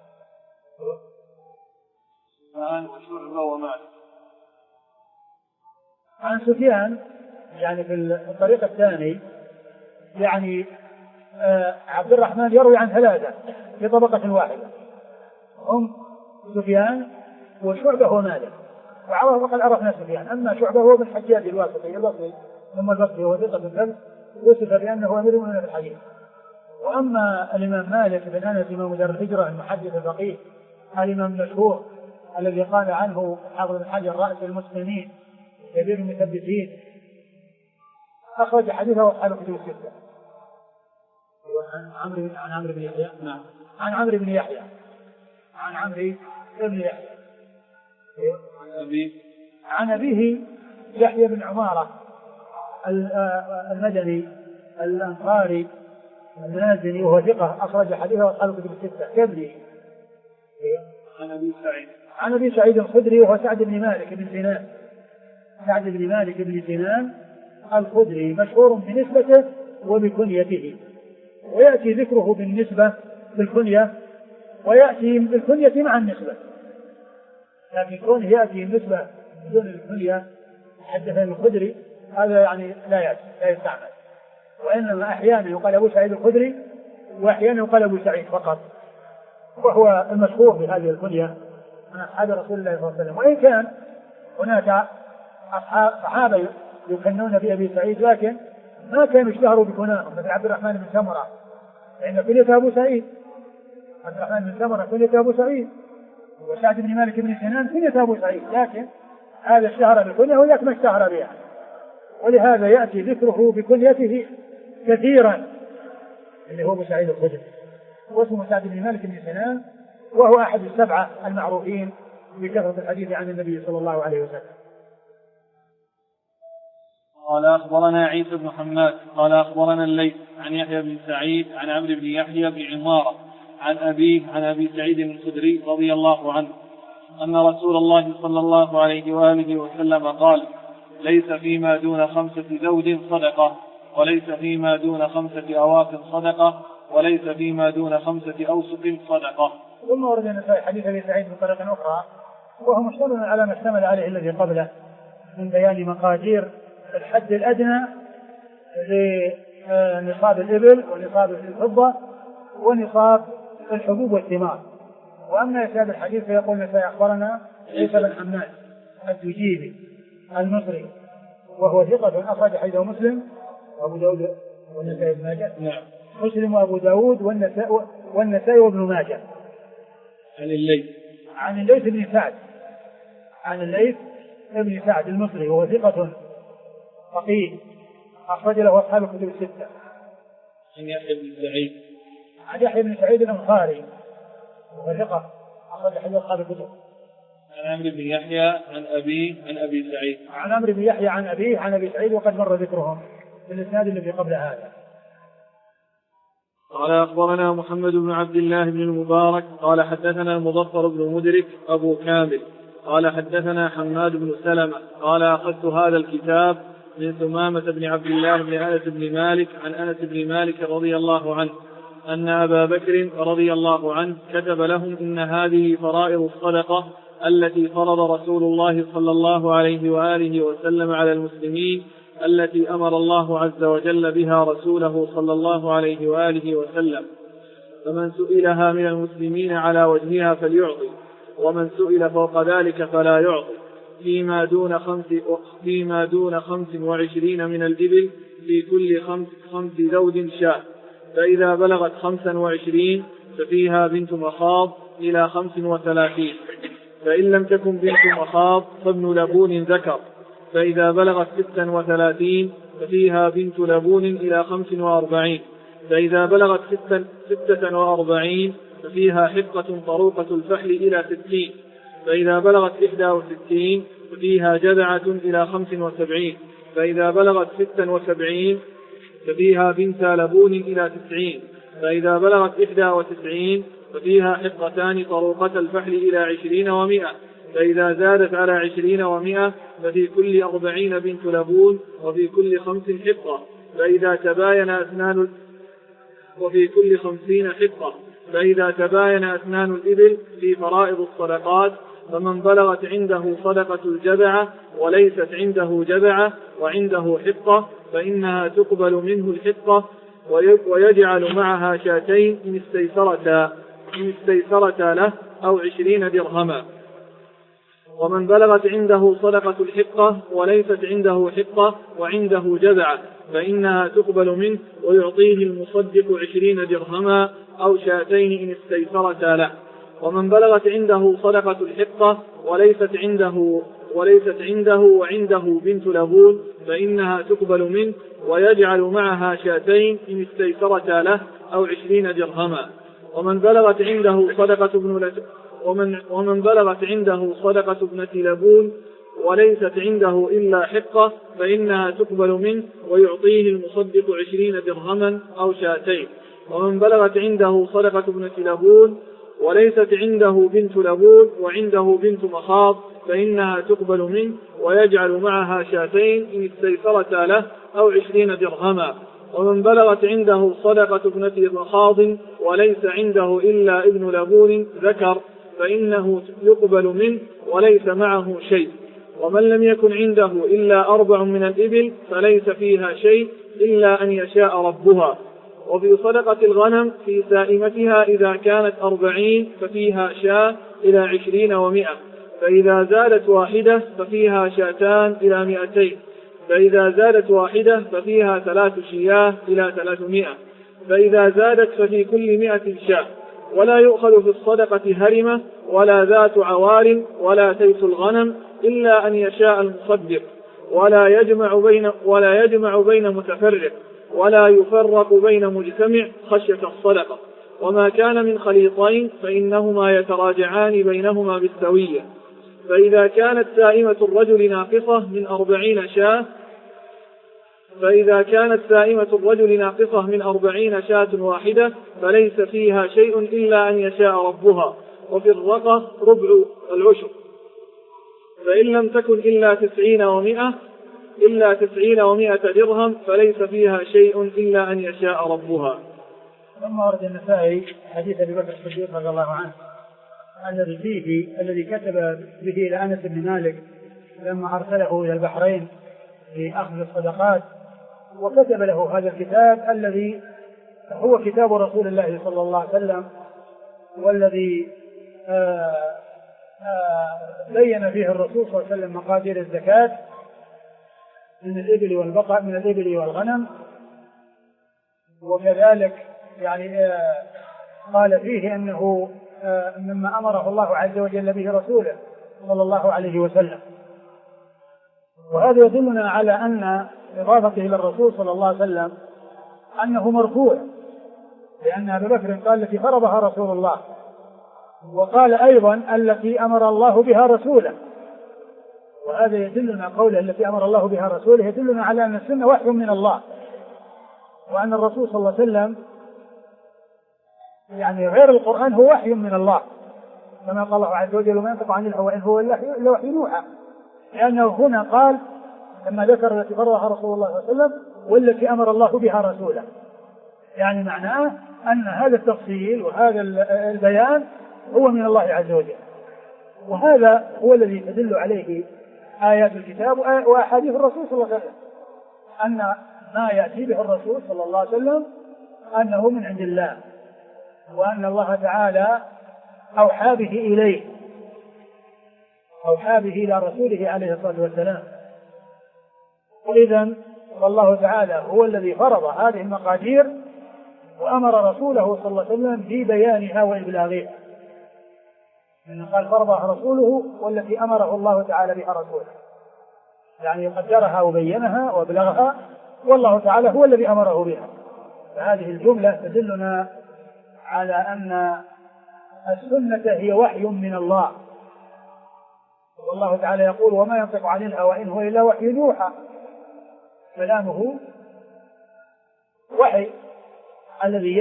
عن سفيان يعني في الطريق الثاني يعني عبد الرحمن يروي عن ثلاثة في طبقة واحدة، هم سفيان وشعبة ومالك، وقد عرفنا سفيان. أما شعبة هو بن حجاج البصري ثم البصري هو ثقة بالكذب، وصف بأنه أمير من الحديث. وأما الإمام مالك بن أنس إمام دار الهجرة المحدث الفقيه الإمام المشهور الذي قال عنه حافظ بن حجر رأس المسلمين كبير المثبتين، أخرج حديثه أصحاب الكتب الستة. عن عمرو بن يحيى. نعم. عن عمرو بن يحيى. عن أبيه يحيى بن عمارة المدني الأنصاري المازني وهو ثقة، أخرج حديثه أصحاب الكتب الستة. كبري. عن أبي سعيد الخدري وهو سعد بن مالك بن سنان الخدري، مشهور بنسبته وبكنيته، ويأتي ذكره بالنسبة بالكنية، ويأتي بالكنية مع النسبة، لكن كونه يأتي النسبة بدون الكنية حدثنا الخدري هذا يعني لا يستعمل، وإنما أحيانا يقال أبو سعيد الخدري وأحيانا يقال أبو سعيد فقط، وهو المشهور بهذه الكنية من أصحاب رسول الله صلى الله عليه وسلم. وإن كان هناك صحابة يكنون بأبي سعيد لكن ما كانوا اشتهروا بكناهم، مثل عبد الرحمن بن سمرة فإن كنيته أبو سعيد، عبد الرحمن بن سمرة كنيته أبو سعيد، وسعد بن مالك بن سنان كنيته أبو سعيد، لكن هذا اشتهر بالكنية وذاك ما اشتهر بها، ولهذا يأتي ذكره بكنيته كثيرا اللي هو أبو سعيد الخدري، واسمه سعد بن مالك بن سنان، وهو أحد السبعة المعروفين بكثرة الحديث عن النبي صلى الله عليه وسلم. قال أخبرنا عيسى بن حماد قال أخبرنا الليث عن يحيى بن سعيد عن عمرو بن يحيى بن عمارة عن أبيه عن أبي سعيد الخدري رضي الله عنه أن رسول الله صلى الله عليه وآله وسلم قال: ليس فيما دون 5 زوج صدقة، وليس فيما دون 5 أواق صدقة، وليس فيما دون 5 أوسق صدقة. ثم ورد النسائي حديث أبي سعيد بطريقة أخرى وهو مشتمل على ما اشتمل عليه الذي قبله من بيان مقادير الحد الأدنى لنصاب الإبل ونصاب الفضة ونصاب الحبوب والثمار. وأما إسناد الحديث فيقول النسائي أخبرنا عيسى بن حماد التجيبي المصري وهو ثقة، أخرج حديثه مسلم وأبو داود والنسائي بن ماجه. نعم. مسلم وأبو داود والنسائي وابن ماجه. عن الليث بن سعد المصري وهو ثقة فقيه، أخرج له أصحاب الكتب الستة. عن يحيى بن سعيد الأنصاري وهو ثقة، أخرج حديث أصحاب الكتب. عن عمرو بن يحيى عن أبيه عن أبي سعيد. عن عمرو بن يحيى عن أبيه عن أبي سعيد، وقد مر ذكرهم في الإسناد الذي قبل هذا. قال أخبرنا محمد بن عبد الله بن المبارك قال حدثنا المظفر بن مدرك أبو كامل قال حدثنا حماد بن سلمة قال: أخذت هذا الكتاب من ثمامة بن عبد الله بن أنس بن مالك عن أنس بن مالك رضي الله عنه أن أبا بكر رضي الله عنه كتب لهم: إن هذه فرائض الصدقة التي فرض رسول الله صلى الله عليه وآله وسلم على المسلمين، التي أمر الله عز وجل بها رسوله صلى الله عليه وآله وسلم، فمن سئلها من المسلمين على وجهها فليعطي، ومن سئل فوق ذلك فلا يعطي، فيما دون 25 من الإبل في كل 5 زوج شاة، فإذا بلغت 25 ففيها بنت مخاض إلى 35، فإن لم تكن بنت مخاض فابن لبون ذكر، فإذا بلغت 36 ففيها بنت لبون إلى 45، فإذا بلغت 46 ففيها حقة طروقة الفحل إلى 60، فإذا بلغت 61 ففيها جذعة إلى 75، فإذا بلغت 76 ففيها بنت لبون إلى 90، فإذا بلغت 91 ففيها حقتان طروقة الفحل إلى 20 و100، فإذا زادت على 20 و100 ففي كل 40 بنت لبون وفي كل 5 حقة، فإذا تباين أسنان وفي كل 50 حقة، فإذا تباين أسنان الإبل في فرائض الصدقات، فمن بلغت عنده صدقة الجذعة وليست عنده جذعة وعنده حقة فإنها تقبل منه الحقة ويجعل معها شاتين إن استيسرتا له أو 20 درهما. ومن بلغت عنده صدقة الحقة وليست عنده حقة وعنده جذعة فإنها تقبل منه ويعطيه المصدق 20 درهما أو شاتين إن استيسرتا له. ومن بلغت عنده صدقة الحقة وليست عنده وعنده بنت لبون فإنها تقبل منه ويجعل معها شاتين إن استيسرتا له أو 20 درهما. ومن بلغت عنده صدقة ابنة لبون وليست عنده إلا حقة فإنها تقبل منه ويعطيه المصدق 20 درهما أو شاتين. ومن بلغت عنده صدقة ابنة لبون وليست عنده بنت لبون وعنده بنت مخاض فإنها تقبل منه ويجعل معها شاتين إن استيسرتا له أو 20 درهما. ومن بلغت عنده صدقة ابنة مخاض وليس عنده إلا ابن لبون ذكر فإنه يقبل منه وليس معه شيء. ومن لم يكن عنده إلا 4 من الإبل فليس فيها شيء إلا أن يشاء ربها. وفي صدقة الغنم في سائمتها إذا كانت 40 ففيها شاة إلى 20 و100، فإذا زادت واحدة ففيها شاتان إلى 200، فإذا زادت واحدة ففيها 3 شياه إلى 300، فإذا زادت ففي كل 100 شاة. ولا يؤخذ في الصدقة هرمة ولا ذات عوار ولا تيس الغنم إلا أن يشاء المصدق، ولا يجمع بين متفرق ولا يفرق بين مجتمع خشية الصدقة. وما كان من خليطين فإنهما يتراجعان بينهما بالسوية. فإذا كانت سائمة الرجل ناقصة من 40 شاة واحدة فليس فيها شيء إلا أن يشاء ربها. وفي الرقة ربع العشر. فإن لم تكن إلا 90 و100 درهم فليس فيها شيء إلا أن يشاء ربها. ثم ورد النسائي حديث أبي بكر الصديق رضي الله عنه الذي كتب به إلى أنس بن مالك لما أرسله إلى البحرين لأخذ الصدقات، وكتب له هذا الكتاب الذي هو كتاب رسول الله صلى الله عليه وسلم، والذي بين فيه الرسول صلى الله عليه وسلم مقادير الزكاة من الإبل والبقر من الإبل والغنم. وكذلك يعني قال فيه أنه مما أمره الله عز وجل به رسوله صلى الله عليه وسلم. وهذا يدلنا على أن إضافته إلى الرسول صلى الله عليه وسلم أنه مرفوع، لأن أبي بكر قال التي فرضها رسول الله، وقال أيضا التي أمر الله بها رسوله. وهذا يدلنا قوله التي أمر الله بها رسوله يدلنا على أن السنة وحي من الله، وأن الرسول صلى الله عليه وسلم يعني غير القرآن هو وحي من الله، كما قال الله عز وجل وما ينطق عن الهوى إن هو إلا وحي يوحى. لأنه هنا قال لما ذكر التي فرضها رسول الله صلى الله عليه وسلم والتي أمر الله بها رسوله، يعني معناه أن هذا التفصيل وهذا البيان هو من الله عز وجل. وهذا هو الذي تدل عليه آيات الكتاب وأحاديث الرسول صلى الله عليه وسلم، أن ما يأتي به الرسول صلى الله عليه وسلم أنه من عند الله، وأن الله تعالى أوحى به إليه، أوحى به إلى رسوله عليه الصلاة والسلام. إذن والله تعالى هو الذي فرض هذه المقادير وأمر رسوله صلى الله عليه وسلم ببيانها وإبلاغها، إن قال فرضها رسوله والتي أمره الله تعالى بها رسوله، يعني قدرها وبينها وأبلغها، والله تعالى هو الذي أمره بها. فهذه الجملة تدلنا على أن السنة هي وحي من الله، والله تعالى يقول وما ينطق عن الهوى إن هو إلا وحي يوحى، كلامه وحي الذي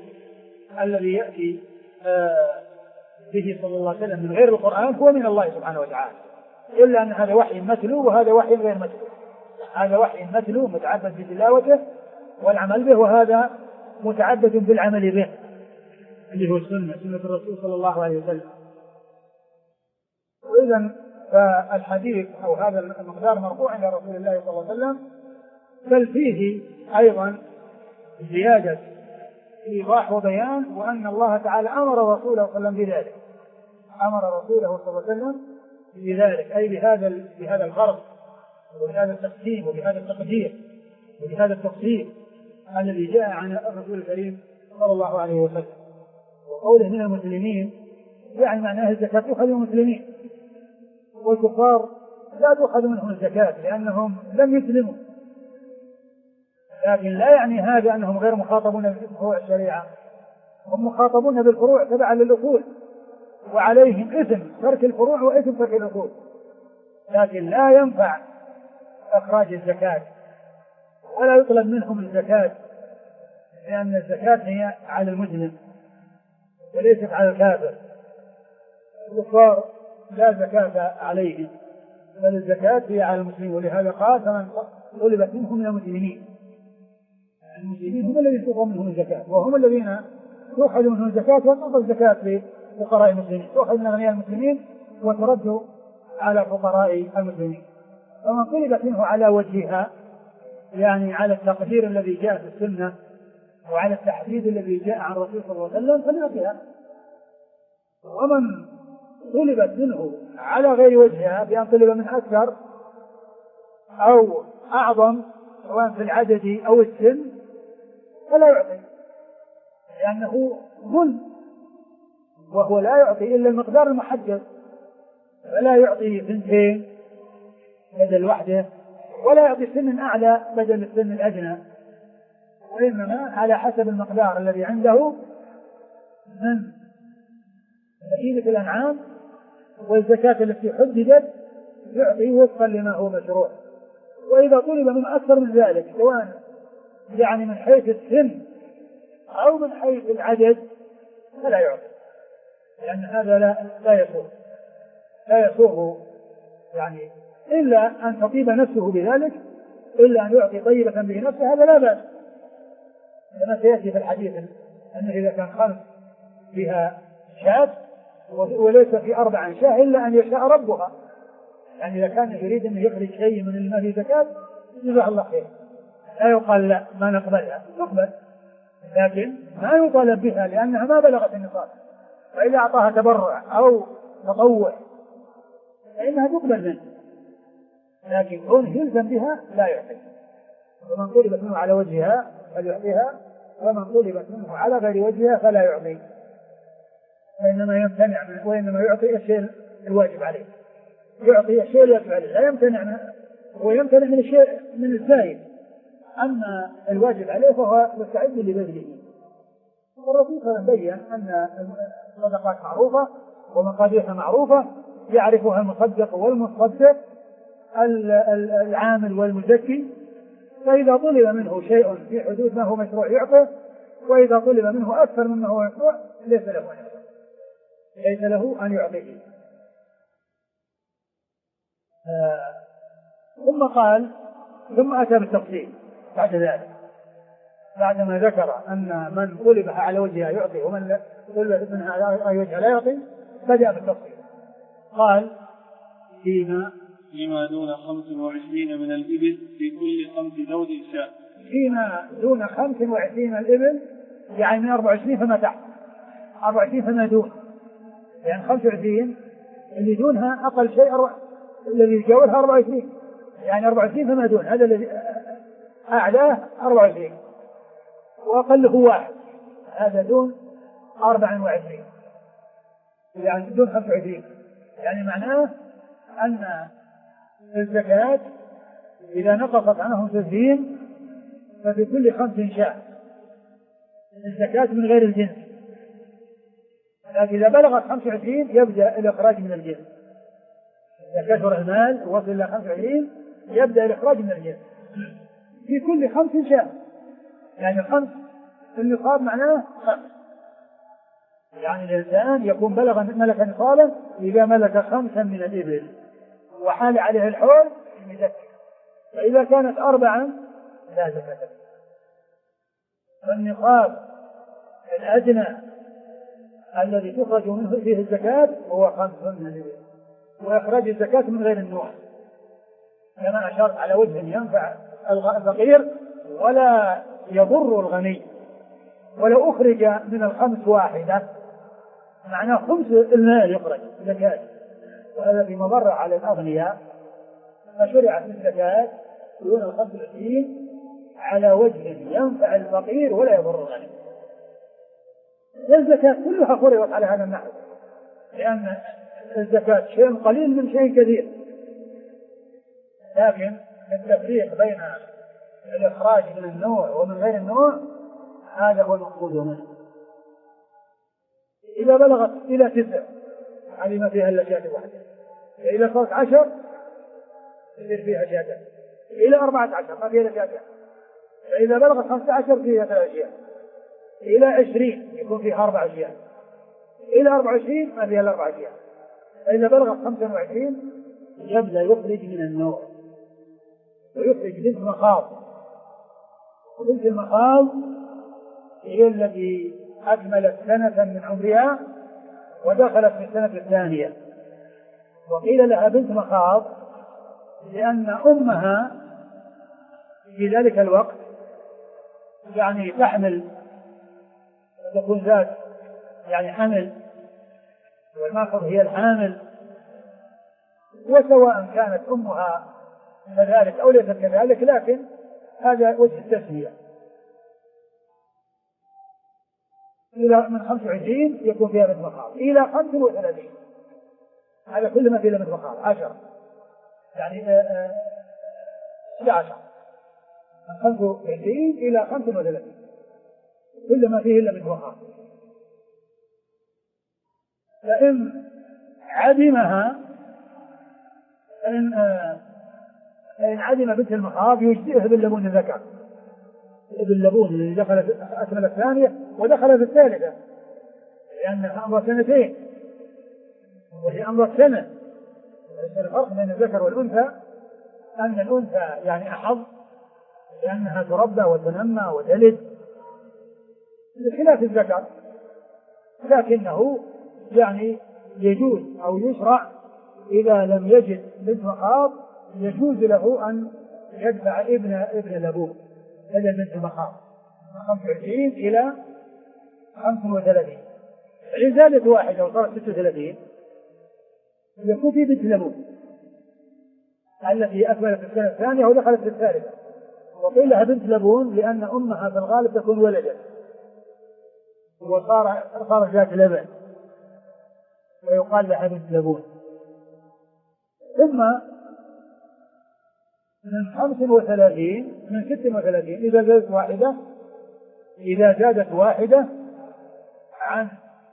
يأتي به صلى الله عليه وسلم من غير القرآن هو من الله سبحانه وتعالى، إلا أن هذا وحي متلو وهذا وحي غير متلو. هذا وحي متلو متعبد بتلاوته والعمل به، وهذا متعبد بالعمل به اللي هو سنة الرسول صلى الله عليه وسلم. وإذا فالحديث أو هذا المقدار مرفوع إلى رسول الله صلى الله عليه وسلم، بل فيه أيضا زيادة إيضاح وبيان، وأن الله تعالى أمر رسوله صلى الله عليه وسلم بذلك، أمر رسوله صلى الله عليه وسلم بذلك، أي بهذا الغرض وبهذا التقديم وبهذا التقدير وبهذا التفصيل الذي جاء عن الرسول الكريم صلى الله عليه وسلم. وقوله من المسلمين يعني معناه الزكاة تؤخذ من المسلمين، والكفار لا تؤخذ منهم الزكاة لأنهم لم يسلموا، لكن لا يعني هذا أنهم غير مخاطبون بفروع الشريعة، هم مخاطبون بالفروع تبعا للأصول، وعليهم إثم ترك الفروع وإثم ترك الأصول، لكن لا ينفع إخراج الزكاة ولا يطلب منهم الزكاة، لأن الزكاة هي على المسلم وليست على الكافر. الكفار لا زكاة عليهم، بل الزكاة هي على المسلمين، ولهذا قال فمن طلبت منهم من المسلمين. المسلمين هم الذين تؤخذ منهم الزكاة، وهم الذين تؤخذ منهم الزكاة وتعطى الزكاة لفقراء المسلمين، تؤخذ من أغنياء المسلمين وترد على فقراء المسلمين. فمن طلبت منه على وجهها يعني على التقدير الذي جاء في السنة وعلى التحديد الذي جاء عن الرسول صلى الله عليه وسلم فليعطيها. ومن طلبت منه على غير وجهها بأن طلب منه أكثر أو أعظم سواء في العدد أو السن فلا يعطي، لأنه ظلم، وهو لا يعطي إلا المقدار المحدد، فلا يعطي 2 بدل وحده، ولا يعطي سن أعلى بدل السن الأدنى، وإنما على حسب المقدار الذي عنده من بهيمة الأنعام والزكاة التي حددت يعطي وفقا لما هو مشروع. وإذا طلب منه أكثر من ذلك سواء يعني من حيث السن أو من حيث العدد فلا يعطي، لأن هذا لا يسوغ يعني إلا أن تطيب نفسه بذلك، إلا أن يعطي طيبة به نفسه، هذا لا بأس، كما سيأتي في الحديث أنه إذا كان 5 فيها شاة وليس في 4 شاة إلا أن يشاء ربها، يعني إذا كان يريد أن يخرج شيء من المال زكاة جزاه الله خير، لا يقال لا ما نقبلها، تقبل، لكن ما يطالب بها لأنها ما بلغت النصاب، فإذا أعطاها تبرع أو تطوع فإنها تقبل منه، لكن كونه يلزم بها لا يعطي. ومن طلبت منه على وجهها فليعطيها، ومن طلبت منه على غير وجهها فلا يعطي، وإنما يمتنع منه، وإنما يعطي الشيء الواجب عليه، يعطي الشيء الواجب عليه، لا يمتنع منه، ويمتنع من الشيء من الزايد، أما الواجب عليه فهو مستعد لبذله. والرسول صلى الله عليه وسلم بين أن الصدقات معروفة ومقاديرها معروفة، يعرفها المصدق والمصدق، العامل والمزكي، فإذا طلب منه شيء في حدود ما هو مشروع يعطيه، وإذا طلب منه أكثر مما هو مشروع ليس له أن يعطيه. ثم قال ثم أتى بالتفصيل بعد ذلك، بعدما ذكر أن من طلبها على وجهها يعطي ومن طلب منها على وجهها لا يعطي، بدأ بالتفصيل. قال فيما دون 25 من الإبل في كل 5 ذود شاة. فيما دون 25 الإبل يعني من 24 فما تحت، 24 فما دون، يعني 25 اللي دونها أقل شيء الذي يجاورها 24، يعني 24 فما دون، هذا الذي أعلاه 24 وأقله 1، هذا دون 24، يعني دون 25، يعني معناه أن الزكاة إذا نقصت عنهم 30 ففي كل 5 شاة الزكاة من غير الجنس، لكن إذا بلغت 25 يبدأ الإخراج من الجنس. إذا كثر المال وصل إلى 25 يبدأ الإخراج من الجنس في كل 5 شاة. يعني 5 النصاب معناه 5. يعني الإنسان يكون ملك نصابا إذا ملك 5 من الإبل وحال عليه الحول يزكي. فإذا كانت 4 لا زكاة فيه. فالنصاب الأدنى الذي تخرج منه فيه الزكاة هو 5 من الإبل، وإخراج الزكاة من غير النوع كما أشرت على وجه ينفع الفقير ولا يضر الغني. ولو أخرج من ال5 واحدة معناه 5 المال يخرج زكاة، وهذا في مضرة على الأغنياء. فشرعت الزكاة دون ال25 على وجه ينفع الفقير ولا يضر الغني. والزكاة كلها فرضت على هذا النحو، لأن الزكاة شيء قليل من شيء كثير، لكن التفريق بين الإخراج من النوع ومن غير النوع هذا هو المقصود منه. إذا بلغت إلى 9 علم فيها إلا شاة واحدة، إلى صارت 10 يصير فيها شاة، إلى 14 ما فيها إلا شاة، فإذا بلغت 15 فيها 3 أشياء، إلى 20 يكون فيها 4 أشياء، إلى 24 ما فيها إلا 4 أشياء. فإذا بلغت 25 يبدأ يخرج من النوع ويخرج بنت مخاض. وبنت المخاض هي التي أكملت 1 سنة من عمرها ودخلت في السنة الثانية، وقيل لها بنت مخاض لأن أمها في ذلك الوقت يعني تحمل وتكون ذات يعني حمل، والماخذ هي الحامل، وسواء كانت أمها كذلك أو ليست كذلك، لكن هذا وجه التسمية. إلى من 25 يكون فيها بنت مخاض، إلى 35 هذا كل ما فيه بنت مخاض 10 يعني 11 من 25 إلى 35 كل ما فيه إلا بنت مخاض. فإن عدمها إن عدم بنت المخاض يجزئه باللبون الذكر، باللبون اللي دخلت أكمل الثانية ودخلت الثالثة، لأنها أمر 2 وهي أمر سنة. الفرق بين الذكر والأنثى أن الأنثى يعني أحظ لأنها تربى وتنمى وتلد بخلاف الذكر، لكنه يعني يجوز أو يشرع إذا لم يجد بنت مخاض يجوز له أن يدفع ابن لبون بدل بنت مخاض من 25 إلى 35. إن زادت 1 وصارت 36 يكون في بنت لبون التي أكملت السنة الثانية ودخلت في الثالثة، وقيل لها بنت لبون لأن أمها في الغالب تكون ولدت وصار ذات لبن ويقال لها بنت لبون. ثم من 35 من 36 إذا زادت واحدة عن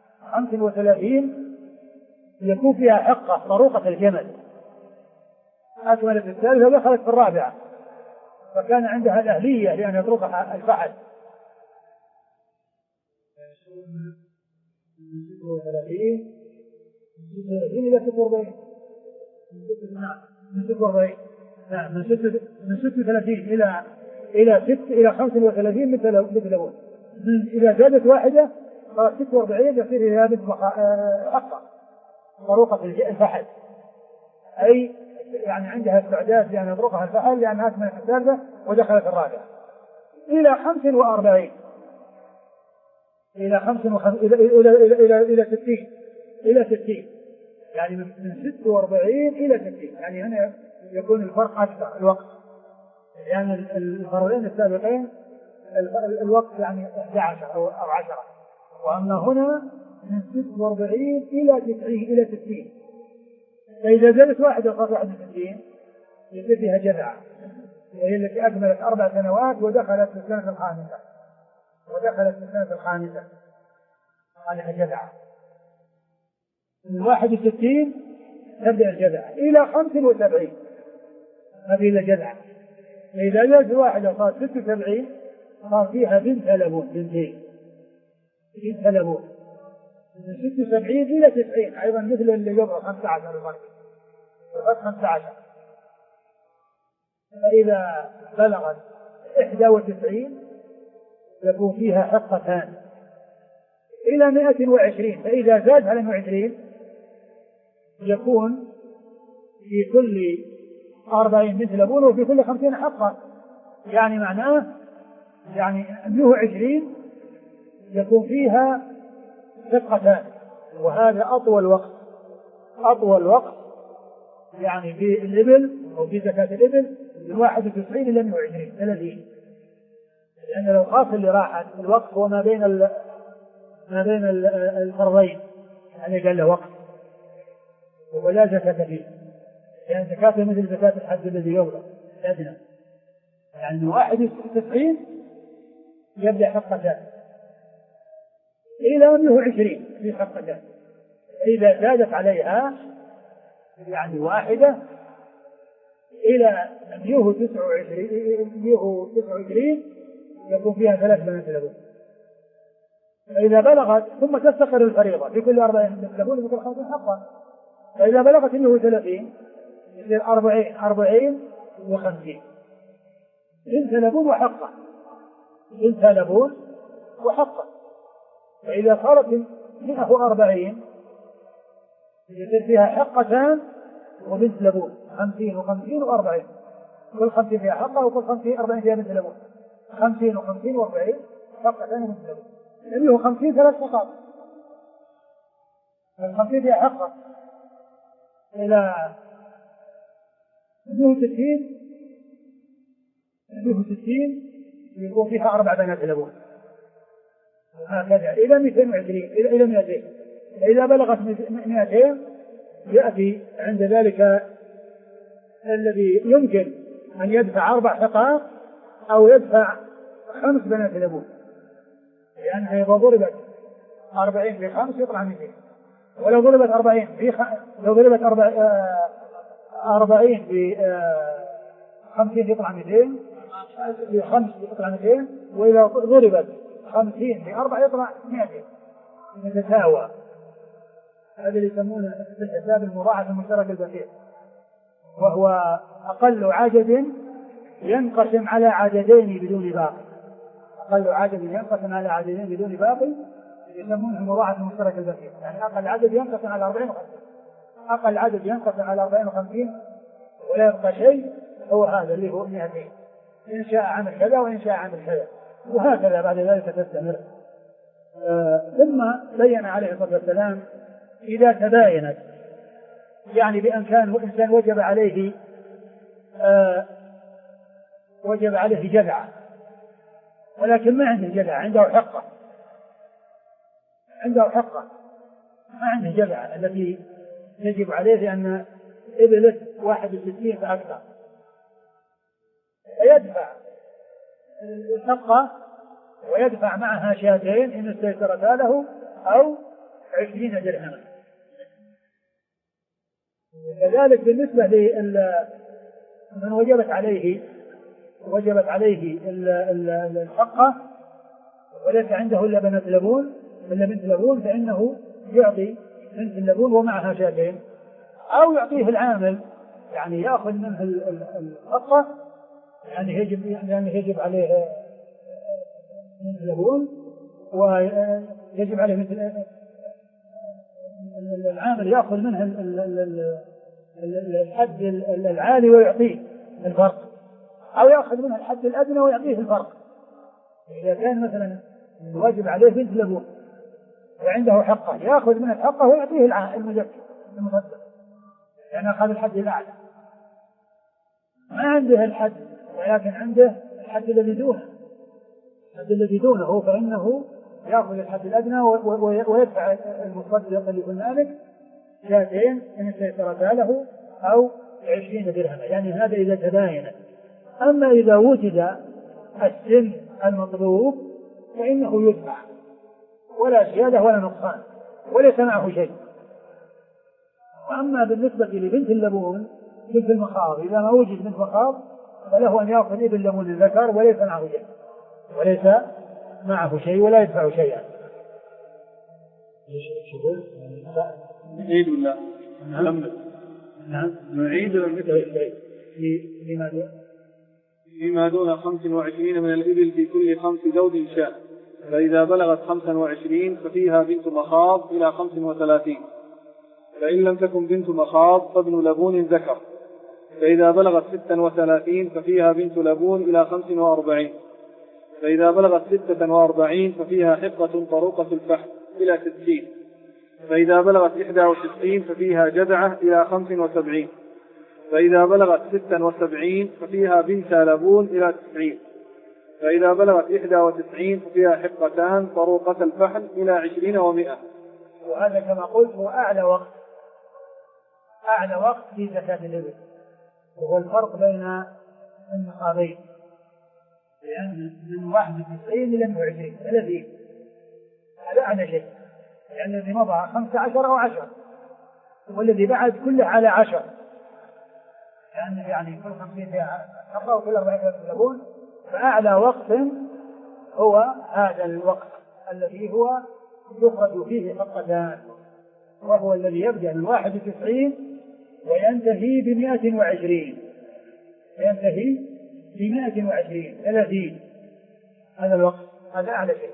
35 يكون فيها حقة طروقة الجمل، أكملت الثالثة ودخلت في الرابعة فكان عندها الأهلية لأن يطرقها الفحل. من 36 إلى 46 من 36 إلى 35 مثل لبون. إذا زادت واحدة صارت 46 يصير هذه حقة طروقة الفحل، أي يعني عندها استعداد لأن يطرقها الفحل لأنها أكملت الثالثة ودخلت الرابعة. إلى 45 إلى 60 يعني من 46 إلى 60 يعني هنا يكون الفرق أكثر الوقت، لأن يعني الفرقين السابقين الوقت يعني 11 أو 10، وأما هنا من 46 إلى 60. فإذا زادت 1 وصارت 61 يصير فيها جذعة، وهي التي أكملت 4 سنوات ودخلت في السنة الخامسة عليها جذعة. من 61 تبدأ الجذعة إلى 75 ما في إلا جذعة. فإذا جاءت واحدة صار 76 صار فيها بنت لبون، بنتين بنت لبون من 76 إلى 90 أيضا مثل اللي قبل 15 الفرق 15. فإذا بلغت 91 يكون فيها حقتان إلى 120. فإذا زاد على 120 يكون في كل 40 بنت لبون وفي كل 50 حقة. يعني معناه يعني 120 يكون فيها حقتان، وهذا أطول وقت يعني في الإبل أو في زكاة الإبل من 91 إلى 120 30. لأن لو خاف اللي راحت الوقت هو ما بين الفرضين يعني قال له وقت ولا زكاة فيه، يعني زكاة مثل زكاة الحج الذي يوضع أدنى. يعني من 91 يبدأ حقتان إلى 120 في حقتان. إذا زادت عليها يعني واحدة إلى 129 يكون فيها 3 بنات لبون. فإذا بلغت ثم تستقر الفريضة في كل 40 بنت لبون وفي كل 50 حقة. فإذا بلغت 130 يصير 40 و50 بنت لبون وحقة، بنت لبون وحقة. فإذا صارت 140 يصير فيها حقتان وبنت لبون 50 و50 و40. كل 50 فيها حقة وكل 40 فيها بنت لبون. 50 و50 و40 حقتان وبنت لبون. يعني هو 50 3 حقات. 50 فيها حقة إلى 62 يكون فيها 4 بنات لبون. هكذا إلى 220 إلى 200. إذا بلغت 200 يأتي عند ذلك الذي يمكن أن يدفع 4 حقات أو يدفع 5 بنات لبون، لأنها إذا ضربت 40 في 5 يطلع 200. ولو ضربت 40 في لو ضربت 40 في 50 يطلع 200 في 5 يطلع 200. وإذا ضربت 50 في 4 يطلع 200 يتساوى. هذا اللي يسمونه في الحساب المضاعف المشترك البسيط، وهو أقل عدد ينقسم على عددين بدون باقي. أقل عدد ينقسم على عددين بدون باقي يسمونه المضاعف المشترك البسيط. يعني أقل عدد ينقسم على 40 و50. أقل عدد ينقسم على 40 و50 ولا يبقى شيء هو هذا اللي هو 200. إن شاء عمل كذا وإن شاء عمل كذا، وهكذا بعد ذلك تستمر. ثم بين عليه الصلاة والسلام إذا تباينت يعني بأن كان إنسان وجب عليه جذعة ولكن ما عنده جذعة، عنده حقة ما عنده جذعة التي يجب عليه لأن إبله 61 فأكثر، فيدفع الحقة ويدفع معها شاتين إن استيسرتا له أو 20 درهما. كذلك بالنسبة لمن وجبت عليه الحقة وليس عنده إلا بنت لبون فإنه يعطي بنت اللبون ومعها شاتين، أو يعطيه العامل يعني يأخذ منه الحقة يعني يجب عليه بنت اللبون ويجب عليه مثل العامل يأخذ منه الحد العالي ويعطيه الفرق، أو يأخذ منه الحد الأدنى ويعطيه الفرق. إذا كان مثلا واجب عليه بنت لبون وعنده حقه يأخذ منه الحقه ويعطيه المصدق، يعني أخذ الحد الأعلى. ما عنده الحد ولكن عنده الحد الذي دونه فإنه يأخذ الحد الأدنى ويدفع المصدق اللي قلنا لك شاتين إن استيسرتا له أو 20 درهما. يعني هذا إذا تباين. أما إذا وجد السن المطلوب فإنه يدفع ولا زيادة ولا نقصان وليس معه شيء، وأما بالنسبة لبنت اللبون بنت المخاض إذا ما وجد بنت مخاض فله أن يأخذ ابن لبون الذكر وليس معه شيء ولا يدفع شيئا. نعيد ولا نعم نعيد فيما دون 25 من الإبل في كل 5 زوج شاة، فإذا بلغت 25 ففيها بنت مخاض إلى 35، فإن لم تكن بنت مخاض فابن لبون ذكر، فإذا بلغت 36 ففيها بنت لبون إلى 45، فإذا بلغت 46 ففيها حقة طروقة الفحم إلى 60، فإذا بلغت 91 ففيها جذعة إلى 75، فإذا بلغت 76 ففيها بنت لبون إلى 90، فإذا بلغت 91 ففيها حقتان طروقة الفحل إلى 20 و100. وهذا كما قلت هو أعلى وقت في زكاة الإبل، وهو الفرق بين النصابين، لأن من 91 إلى 120 30 هذا أعلى شيء، لأن الذي مضى 15 أو 10 والذي بعد كله على 10، يعني كل 50 فيها حقة وكل 40 فيها لبون. فأعلى وقت هو هذا الوقت الذي هو يخرج فيه حقتان، وهو الذي يبدأ من 91 وينتهي ب120 30. هذا الوقت هذا أعلى شيء.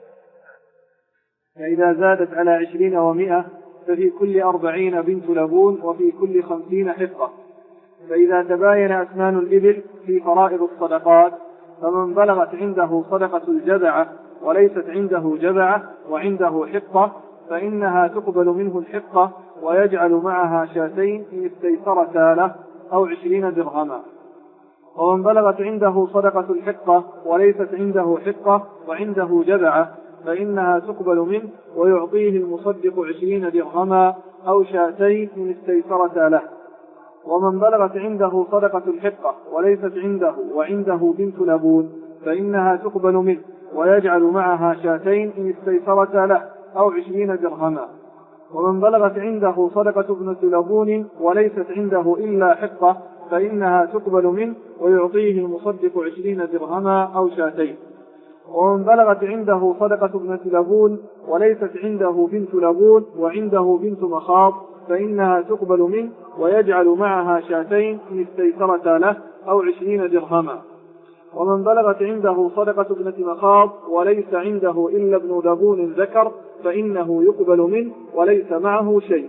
فإذا زادت على 20 و100 ففي كل 40 بنت لبون وفي كل 50 حقة. فإذا تباين أثمان الإبل في فرائض الصدقات، فمن بلغت عنده صدقة الجذعة وليست عنده جذعة وعنده حقة فإنها تقبل منه الحقة ويجعل معها شاتين إن استيسرتا له أو 20 درهما. ومن بلغت عنده صدقة الحقة وليست عنده حقة وعنده جذعة فإنها تقبل منه ويعطيه المصدق 20 درهما أو شاتين إن استيسرتا له. ومن بلغت عنده صدقة الحقة وليست عنده وعنده بنت لبون فإنها تقبل منه ويجعل معها شاتين إن استيسرتا له أو 20 درهما. ومن بلغت عنده صدقة ابنة لبون وليست عنده إلا حقة فإنها تقبل منه ويعطيه المصدق 20 درهما أو شاتين. ومن بلغت عنده صدقة ابنة لبون وليست عنده بنت لبون وعنده بنت مخاض فإنها تقبل منه ويجعل معها شاتين إن استيسرتا له أو 20 درهما. ومن بلغت عنده صدقة ابنة مخاض وليس عنده إلا ابن لبون ذكر فإنه يقبل منه وليس معه شيء.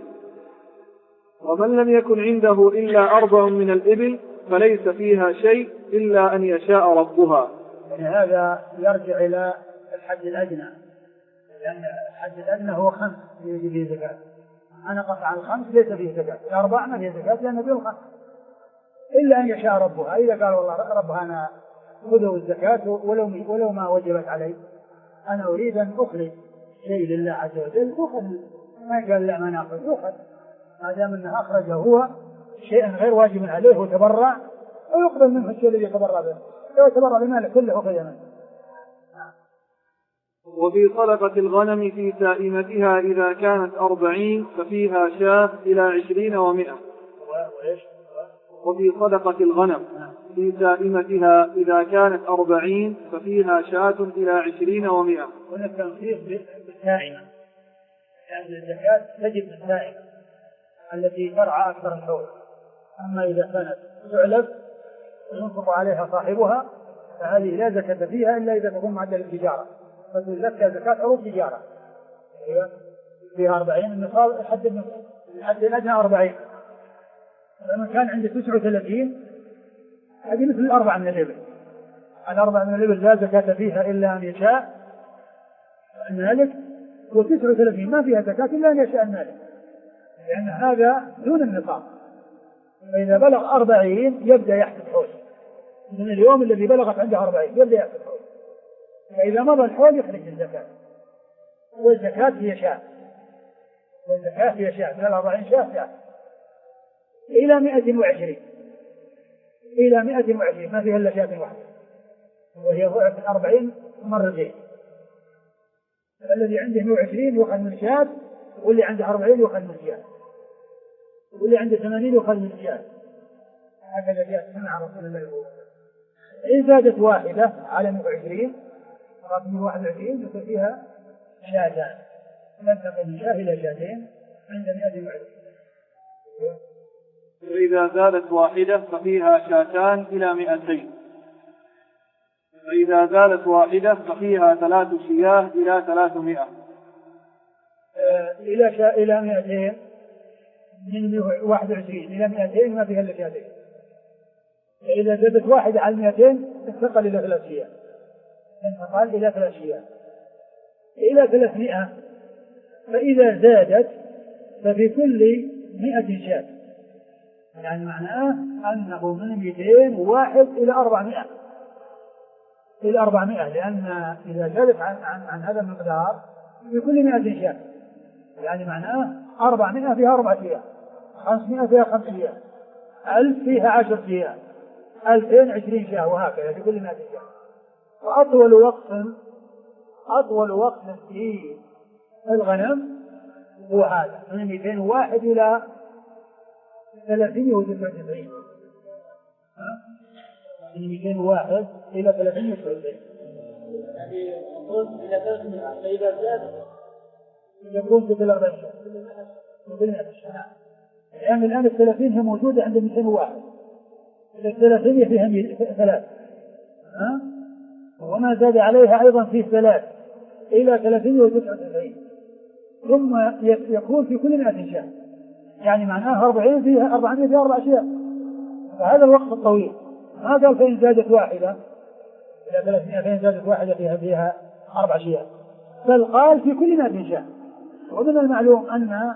ومن لم يكن عنده إلا 4 من الإبل فليس فيها شيء إلا أن يشاء ربها. يعني هذا يرجع إلى الحد الأدنى، لأن الحد الأدنى هو 5 يجب فيه زكاة. أنا قطع عن 5 ليس فيه زكاة، 4 ما فيه زكاة لأنه فيه 5 إلا أن يشاء ربها. إذا قال والله ربها أنا خذوا الزكاة ولو ما وجبت علي، أنا أريد أن أخرج شيء لله عز وجل، أخذ. ما قال لا ما نأخذ، أخذ ما دام أنه أخرج هو شيئا غير واجب عليه وتبرع، ويقبل منه الشيء الذي يتبرع به. لو تبرع بماله كله أخذ منه. وفي صدقة الغنم في سائمتها إذا كانت 40 ففيها شاة إلى 20 و100. وفي صدقة الغنم في سائمتها إذا كانت 40 ففيها شاة إلى 20 و100. هنا التنصيص بالسائمة، لأن الزكاة تجب بالسائمة التي ترعى أكثر الحول. أما إذا كانت تعلف وينفق عليها صاحبها فهذه لا زكاة فيها إلا إذا تكون معدل التجارة، فتزكى زكاة عروض تجارة فيها 40 النصاب الحد الأدنى 40. فمن كان عنده 39 هذه مثل 4 من الإبل. 4 من الإبل لا زكاة فيها إلا أن يشاء المالك، و39 ما فيها زكاة إلا أن يشاء المالك، لأن هذا دون النصاب. فإذا بلغ 40 يبدأ يحسب حول، من اليوم الذي بلغت عنده 40 يبدأ يحسب حول. فإذا مضى الحول يخرج الزكاة، والزكاة هي شاة، من 40 شاة إلى 120 ما فيها إلا شاة واحدة، وهي ضعف 40 مرتين. الذي عنده 120 يؤخذ من شاة، واللي عنده 40 يؤخذ من شاة. واللي عنده 80 يؤخذ من الشاة. هكذا جاء سنة عن رسول الله صلى الله عليه وسلم. إن زادت واحدة على 120 رقم 21 يكون فيها شاتان، تنتقل من شاة إلى شاتين عند 120. وإذا زادت واحدة ففيها شاتان إلى 200. وإذا زادت واحدة ففيها 3 شياه إلى 300. إلى 200 من 21 إلى 200 ما فيها إلا شاتين. إذا زادت واحدة على 200 انتقل إلى 3 شياه. انتقل إلى 3 شياه إلى 300. فإذا زادت ففي كل 100 شاة، يعني معناه أنه من 201 إلى 400 إلى 400، لأن إذا زادت عن هذا المقدار في كل 100 شاة، يعني معناه 400 فيها 4 شياه، 500 فيها 5 شياه، 1000 فيها 10 شياه، 2000 20 شاة، وهكذا في كل 100 شاة. وأطول وقت في الغنم هو هذا من 201 إلى 399. من 201 إلى 399. يعني قلت إلى 300 فإذا زاد يكون في كل 40 شهر. يعني الآن 30 هي موجودة عند 201. 30 فيها 3. وما زاد عليها أيضا فيه 3 إلى 399. ثم يكون في كل 100 شهر، يعني معناها 40 فيها 400 فيها 4 أشياء. فهذا الوقت الطويل. ما قال فإن زادت واحدة إلى 300 فإن زادت واحدة فيها 4 أشياء، بل قال في كل 100 شهر. ومن المعلوم أن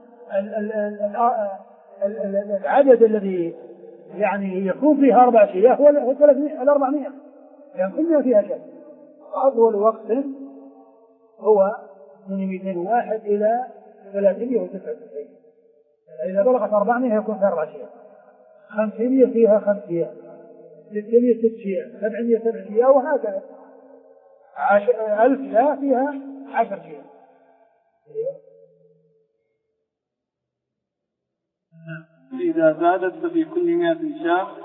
العدد الذي يعني يكون فيها 4 أشياء هو 400، يعني كلها فيها شيء. أطول وقت هو من 201 إلى 399. إذا بلغت 400 يكون فيها 4 شيء، 500 فيها 5 شيء، 600 6 شيء، 700 7 شيء، وهكذا 1000 شيء فيها 10 شيء. إذا زادت ففي كل 100 شاة